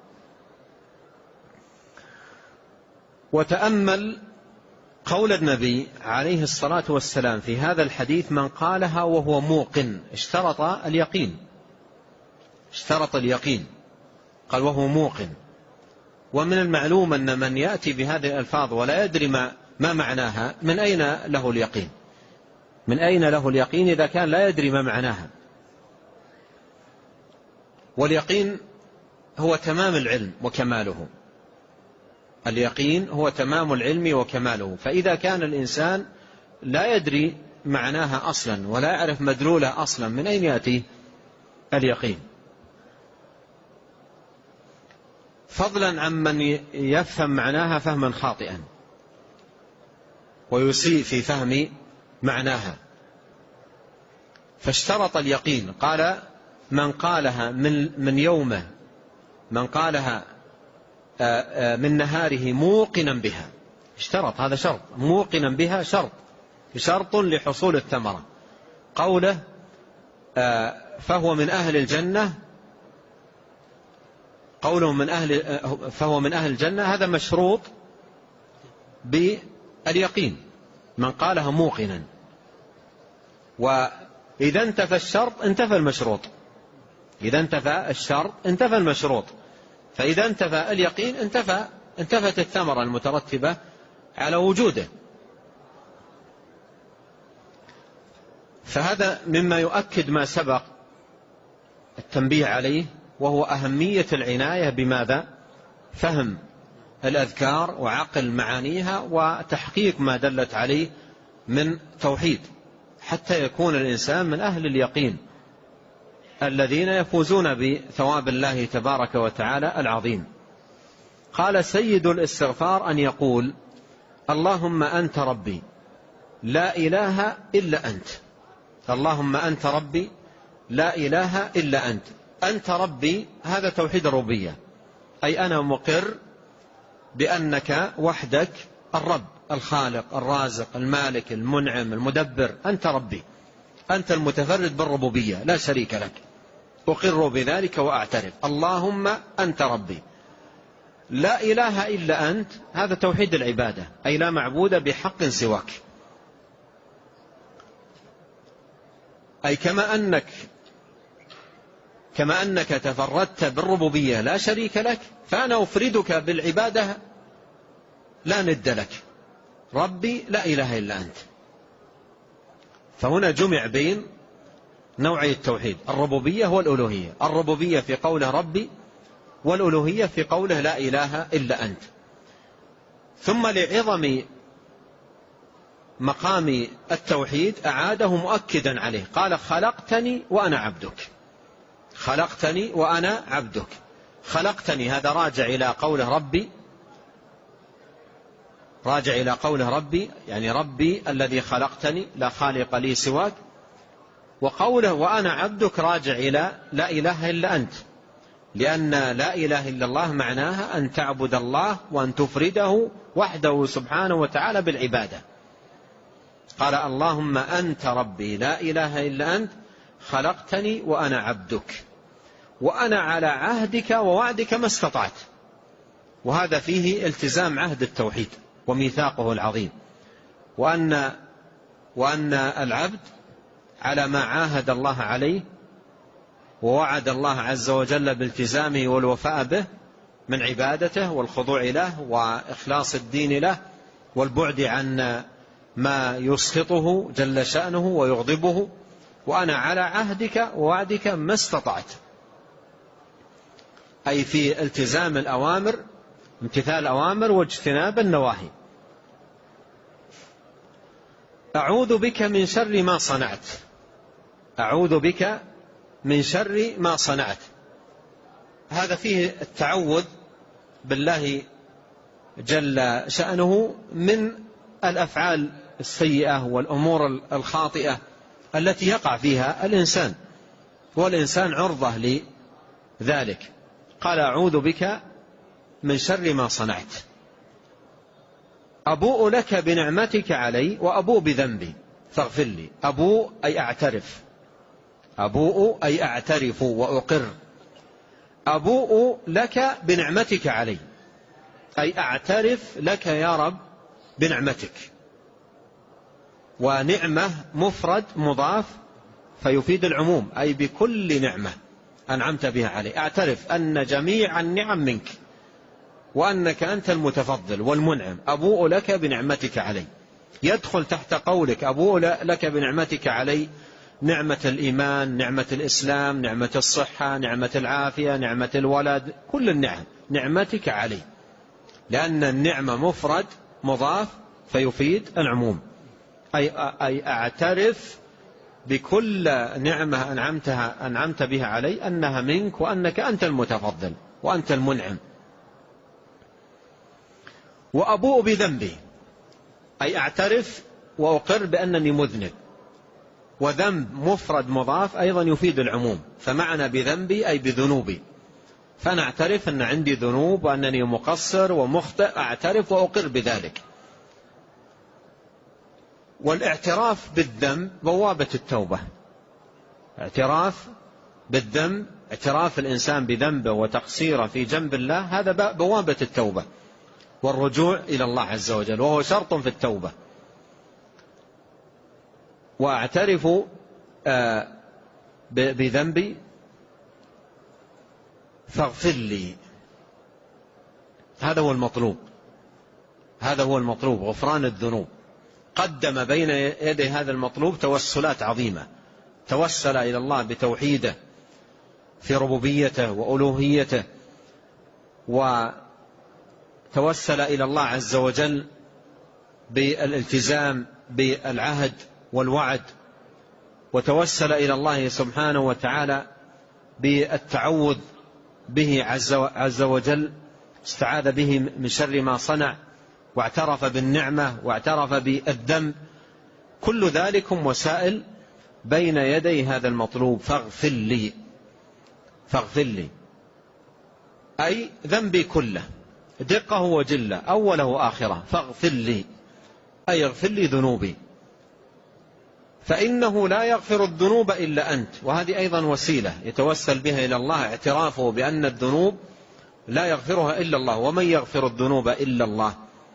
وتأمل قول النبي عليه الصلاة والسلام في هذا الحديث: من قالها وهو موقن، اشترط اليقين، اشترط اليقين، قال وهو موقن. ومن المعلوم أن من يأتي بهذه الألفاظ ولا يدري ما, ما معناها، من أين له اليقين؟ من أين له اليقين إذا كان لا يدري ما معناها؟ واليقين هو تمام العلم وكماله، اليقين هو تمام العلم وكماله. فإذا كان الإنسان لا يدري معناها أصلا ولا يعرف مدلولها أصلا، من أين يأتي اليقين؟ فضلا عن من يفهم معناها فهما خاطئا ويسيء في فهم معناها. فاشترط اليقين، قال من قالها من, من يومه، من قالها من نهاره موقنا بها، اشترط، هذا شرط، موقنا بها شرط، شرط لحصول الثمرة. قوله فهو من أهل الجنة، قوله من أهل فهو من أهل الجنة، هذا مشروط باليقين، من قالها موقنا. وإذا انتفى الشرط انتفى المشروط، إذا انتفى الشرط انتفى المشروط، فإذا انتفى اليقين انتفى انتفت الثمرة المترتبة على وجوده. فهذا مما يؤكد ما سبق التنبيه عليه، وهو أهمية العناية بماذا؟ فهم الأذكار وعقل معانيها وتحقيق ما دلت عليه من توحيد، حتى يكون الإنسان من أهل اليقين الذين يفوزون بثواب الله تبارك وتعالى العظيم. قال سيد الاستغفار أن يقول اللهم أنت ربي لا إله إلا أنت، اللهم أنت ربي لا إله إلا أنت. أنت ربي هذا توحيد الربوبية، أي أنا مقر بأنك وحدك الرب الخالق الرازق المالك المنعم المدبر، أنت ربي، أنت المتفرد بالربوبية لا شريك لك، أقر بذلك وأعترف. اللهم أنت ربي لا إله إلا أنت، هذا توحيد العبادة، أي لا معبود بحق سواك، أي كما أنك كما أنك تفردت بالربوبية لا شريك لك، فأنا أفردك بالعبادة لا ند لك، ربي لا إله إلا أنت. فهنا جمع بين نوعي التوحيد، الربوبية والألوهية، الربوبية في قوله ربي، والألوهية في قوله لا إله إلا أنت. ثم لعظم مقام التوحيد أعاده مؤكدا عليه، قال خلقتني وأنا عبدك، خلقتني وأنا عبدك. خلقتني هذا راجع إلى قوله ربي، راجع إلى قوله ربي يعني ربي الذي خلقتني لا خالق لي سواك. وقوله وأنا عبدك راجع إلى لا إله إلا أنت، لأن لا إله إلا الله معناها أن تعبد الله وأن تفرده وحده سبحانه وتعالى بالعبادة. قال اللهم أنت ربي لا إله إلا أنت خلقتني وأنا عبدك. وأنا على عهدك ووعدك ما استطعت. وهذا فيه التزام عهد التوحيد وميثاقه العظيم، وأن وأن العبد على ما عاهد الله عليه ووعد الله عز وجل بالتزامه والوفاء به من عبادته والخضوع له وإخلاص الدين له والبعد عن ما يسخطه جل شأنه ويغضبه. وأنا على عهدك ووعدك ما استطعت، أي في التزام الأوامر، امتثال الأوامر واجتناب النواهي. أعوذ بك من شر ما صنعت، أعوذ بك من شر ما صنعت. هذا فيه التعوذ بالله جل شأنه من الأفعال السيئة والأمور الخاطئة التي يقع فيها الإنسان، والإنسان عرضة لذلك. قال أعوذ بك من شر ما صنعت، أبوء لك بنعمتك علي وأبوء بذنبي فاغفر لي. أبوء أي أعترف، أبوء أي أعترف وأقر. أبوء لك بنعمتك علي أي أعترف لك يا رب بنعمتك. ونعمة مفرد مضاف فيفيد العموم، أي بكل نعمة أنعمت بها علي. أعترف أن جميع النعم منك وأنك أنت المتفضل والمنعم. أبوء لك بنعمتك علي يدخل تحت قولك أبوء لك بنعمتك علي نعمة الإيمان، نعمة الإسلام، نعمة الصحة، نعمة العافية، نعمة الولد، كل النعم نعمتك علي، لأن النعمة مفرد مضاف فيفيد العموم. أي, أي أعترف بكل نعمة أنعمتها أنعمت بها علي أنها منك وأنك أنت المتفضل وأنت المنعم. وأبوء بذنبي أي أعترف وأقر بأنني مذنب. وذنب مفرد مضاف أيضا يفيد العموم، فمعنى بذنبي أي بذنوبي. فأنا أعترف أن عندي ذنوب وأنني مقصر ومخطئ، أعترف وأقر بذلك. والاعتراف بالذنب بوابة التوبة. اعتراف بالذنب، اعتراف الإنسان بذنبه وتقصيره في جنب الله، هذا بوابة التوبة والرجوع إلى الله عز وجل، وهو شرط في التوبة. وأعترف بذنبي فاغفر لي، هذا هو المطلوب، هذا هو المطلوب، غفران الذنوب. قدم بين يدي هذا المطلوب توسلات عظيمة، توسل إلى الله بتوحيده في ربوبيته وألوهيته، وتوسل إلى الله عز وجل بالالتزام بالعهد والوعد، وتوسل إلى الله سبحانه وتعالى بالتعوذ به عز وجل، استعاذ به من شر ما صنع، واعترف بالنعمة واعترف بالذنب. كل ذلك وسائل بين يدي هذا المطلوب. فاغفر لي، فاغفر لي أي ذنبي كله دقه وجله أوله وآخره. فاغفر لي أي اغفر لي ذنوبي، فإنه لا يغفر الذنوب إلا أنت. وهذه أيضا وسيلة يتوسل بها إلى الله، اعترافه بأن الذنوب لا يغفرها إلا الله، ومن يغفر الذنوب إلا الله.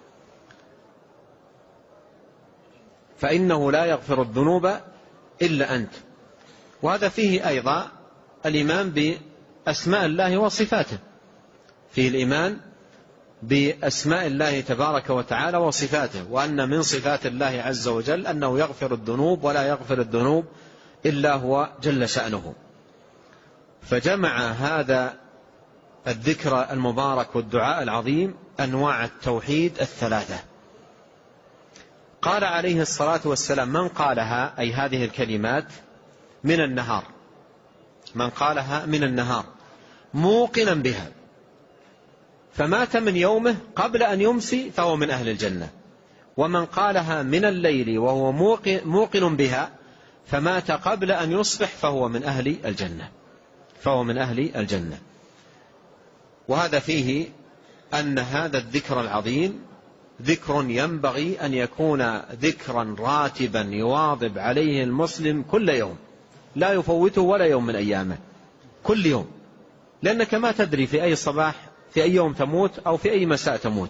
فإنه لا يغفر الذنوب إلا أنت. وهذا فيه أيضا الإيمان بأسماء الله وصفاته، فيه الإيمان بأسماء الله تبارك وتعالى وصفاته، وأن من صفات الله عز وجل أنه يغفر الذنوب ولا يغفر الذنوب إلا هو جل شأنه. فجمع هذا الذكر المبارك والدعاء العظيم أنواع التوحيد الثلاثة. قال عليه الصلاة والسلام: من قالها أي هذه الكلمات من النهار، من قالها من النهار موقنا بها فمات من يومه قبل أن يمسي فهو من أهل الجنة. ومن قالها من الليل وهو موقن بها فمات قبل أن يصبح فهو من أهل الجنة، فهو من أهل الجنة. وهذا فيه أن هذا الذكر العظيم ذكر ينبغي أن يكون ذكرا راتبا يواظب عليه المسلم كل يوم، لا يفوته ولا يوم من أيامه، كل يوم لأنك ما تدري في أي صباح في أي يوم تموت أو في أي مساء تموت.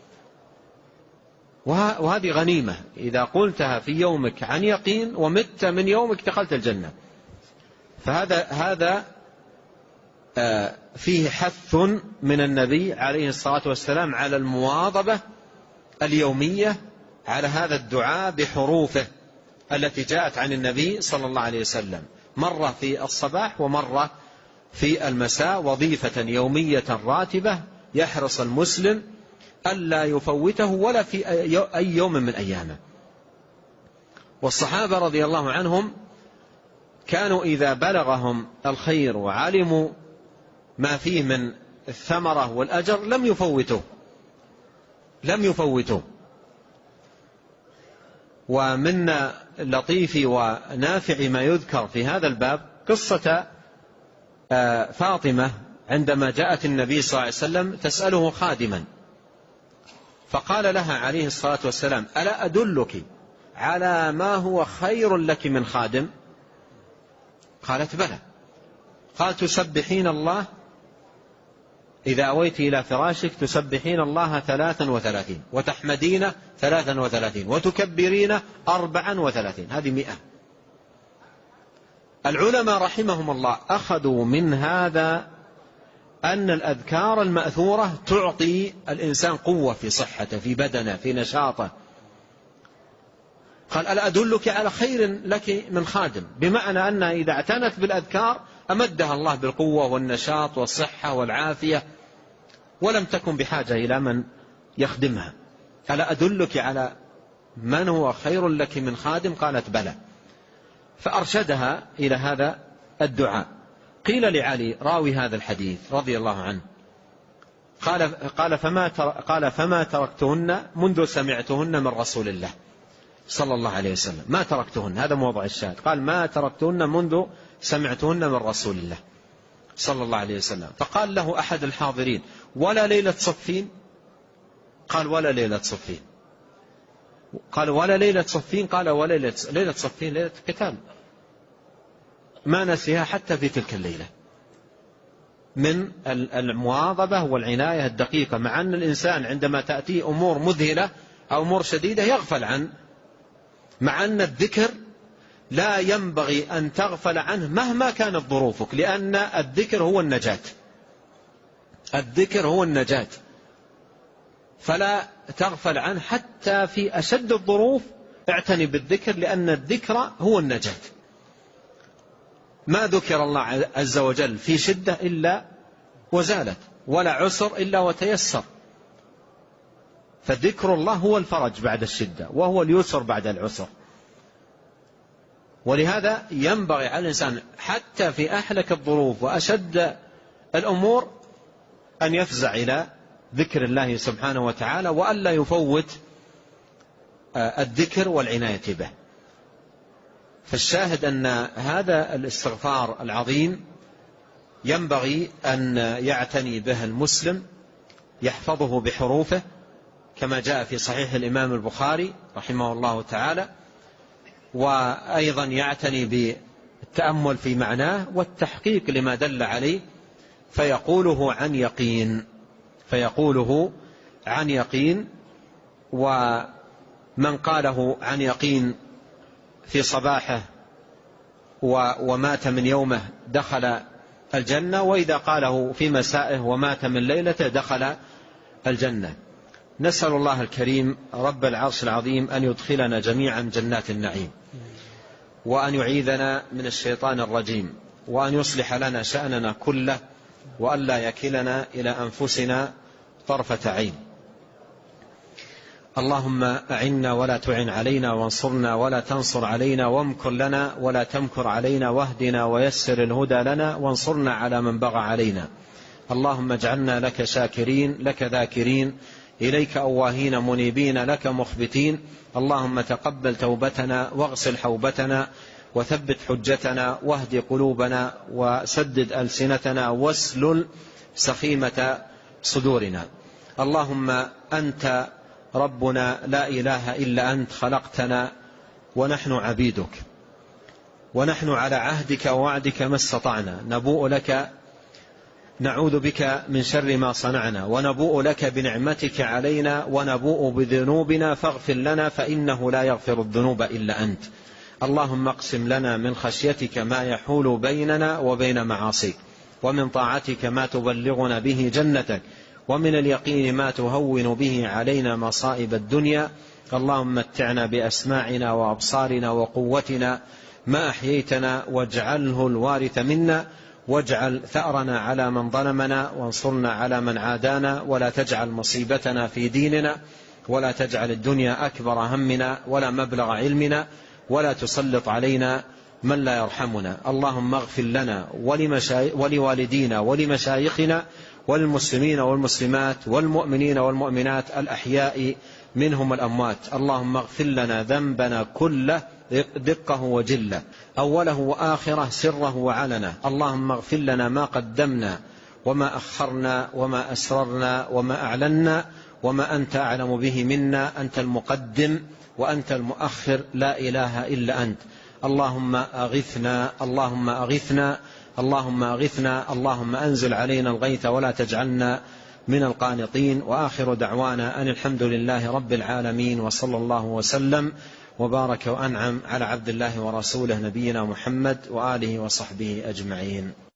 وهذه غنيمة إذا قلتها في يومك عن يقين ومت من يومك دخلت الجنة. فهذا هذا فيه حث من النبي عليه الصلاة والسلام على المواظبة اليومية على هذا الدعاء بحروفه التي جاءت عن النبي صلى الله عليه وسلم، مرة في الصباح ومرة في المساء، وظيفة يومية راتبة يحرص المسلم ألا يفوته ولا في أي يوم من أيامه. والصحابة رضي الله عنهم كانوا إذا بلغهم الخير وعلموا ما فيه من الثمرة والأجر لم يفوتوه لم يفوتوه ومن لطيف ونافع ما يذكر في هذا الباب قصة فاطمة عندما جاءت النبي صلى الله عليه وسلم تسأله خادما، فقال لها عليه الصلاة والسلام: ألا أدلك على ما هو خير لك من خادم؟ قالت: بلى. قال: تسبحين الله إذا أويت إلى فراشك، تسبحين الله ثلاثا وثلاثين، وتحمدين ثلاثا وثلاثين، وتكبرين أربعا وثلاثين. هذه مئة. العلماء رحمهم الله أخذوا من هذا أن الأذكار المأثورة تعطي الإنسان قوة في صحته، في بدنه، في نشاطه. قال: ألا أدلك على خير لك من خادم، بمعنى أنها إذا اعتنت بالأذكار أمدها الله بالقوة والنشاط والصحة والعافية، ولم تكن بحاجة إلى من يخدمها. ألا أدلك على من هو خير لك من خادم؟ قالت: بلى. فأرشدها إلى هذا الدعاء. قيل لعلي راوي هذا الحديث رضي الله عنه، قال قال فما قال فما تركتهن منذ سمعتهن من رسول الله صلى الله عليه وسلم. ما تركتهن، هذا موضع الشاهد. قال: ما تركتهن منذ سمعتهن من رسول الله صلى الله عليه وسلم. فقال له أحد الحاضرين: ولا ليلة صفين؟ قال: ولا ليلة صفين. قال: ولا ليلة صفين؟ قال: ولا ليلة, ليلة صفين ليلة قتال. ما نسيها حتى في تلك الليلة، من المواظبة والعناية الدقيقة، مع أن الإنسان عندما تأتيه أمور مذهلة أو أمور شديدة يغفل عنه، مع أن الذكر لا ينبغي أن تغفل عنه مهما كانت ظروفك، لأن الذكر هو النجاة. الذكر هو النجاة، فلا تغفل عنه حتى في أشد الظروف. اعتني بالذكر، لأن الذكر هو النجاة. ما ذكر الله عز وجل في شدة إلا وزالت، ولا عسر إلا وتيسر. فذكر الله هو الفرج بعد الشدة، وهو اليسر بعد العسر. ولهذا ينبغي على الإنسان حتى في أحلك الظروف وأشد الأمور أن يفزع إلى ذكر الله سبحانه وتعالى، وألا يفوت الذكر والعناية به. فالشاهد أن هذا الاستغفار العظيم ينبغي أن يعتني به المسلم، يحفظه بحروفه كما جاء في صحيح الإمام البخاري رحمه الله تعالى، وأيضا يعتني بالتأمل في معناه والتحقيق لما دل عليه، فيقوله عن يقين فيقوله عن يقين ومن قاله عن يقين في صباحه ومات من يومه دخل الجنة، وإذا قاله في مسائه ومات من ليلته دخل الجنة. نسأل الله الكريم رب العرش العظيم أن يدخلنا جميعا جنات النعيم، وأن يعيذنا من الشيطان الرجيم، وأن يصلح لنا شأننا كله، وأن لا يكلنا إلى أنفسنا طرفة عين. اللهم أعنا ولا تعن علينا، وانصرنا ولا تنصر علينا، وامكر لنا ولا تمكر علينا، واهدنا ويسر الهدى لنا، وانصرنا على من بغى علينا. اللهم اجعلنا لك شاكرين، لك ذاكرين، إليك أواهين منيبين، لك مخبتين. اللهم تقبل توبتنا، واغسل حوبتنا، وثبت حجتنا، واهد قلوبنا، وسدد ألسنتنا، واسلل سخيمة صدورنا. اللهم أنت ربنا لا إله إلا أنت، خلقتنا ونحن عبيدك، ونحن على عهدك ووعدك ما استطعنا، نبوء لك نعوذ بك من شر ما صنعنا ونبوء لك بنعمتك علينا ونبوء بذنوبنا فاغفر لنا فإنه لا يغفر الذنوب إلا أنت. اللهم اقسم لنا من خشيتك ما يحول بيننا وبين معاصيك، ومن طاعتك ما تبلغنا به جنتك، ومن اليقين ما تهون به علينا مصائب الدنيا. اللهم متعنا بأسماعنا وأبصارنا وقوتنا ما أحييتنا، واجعله الوارث منا، واجعل ثأرنا على من ظلمنا، وانصرنا على من عادانا، ولا تجعل مصيبتنا في ديننا، ولا تجعل الدنيا أكبر همنا ولا مبلغ علمنا، ولا تسلط علينا من لا يرحمنا. اللهم اغفر لنا ولوالدينا ولمشايخنا والمسلمين والمسلمات والمؤمنين والمؤمنات الأحياء منهم الأموات. اللهم اغفر لنا ذنبنا كله دقه وجله، أوله وآخره، سره وعلنه. اللهم اغفر لنا ما قدمنا وما أخرنا وما أسررنا وما أعلنا وما أنت أعلم به منا. أنت المقدم وأنت المؤخر، لا إله إلا أنت. اللهم أغثنا اللهم أغثنا اللهم أغثنا اللهم أنزل علينا الغيث ولا تجعلنا من القانطين. وآخر دعوانا أن الحمد لله رب العالمين، وصلى الله وسلم وبارك وأنعم على عبد الله ورسوله نبينا محمد وآله وصحبه أجمعين.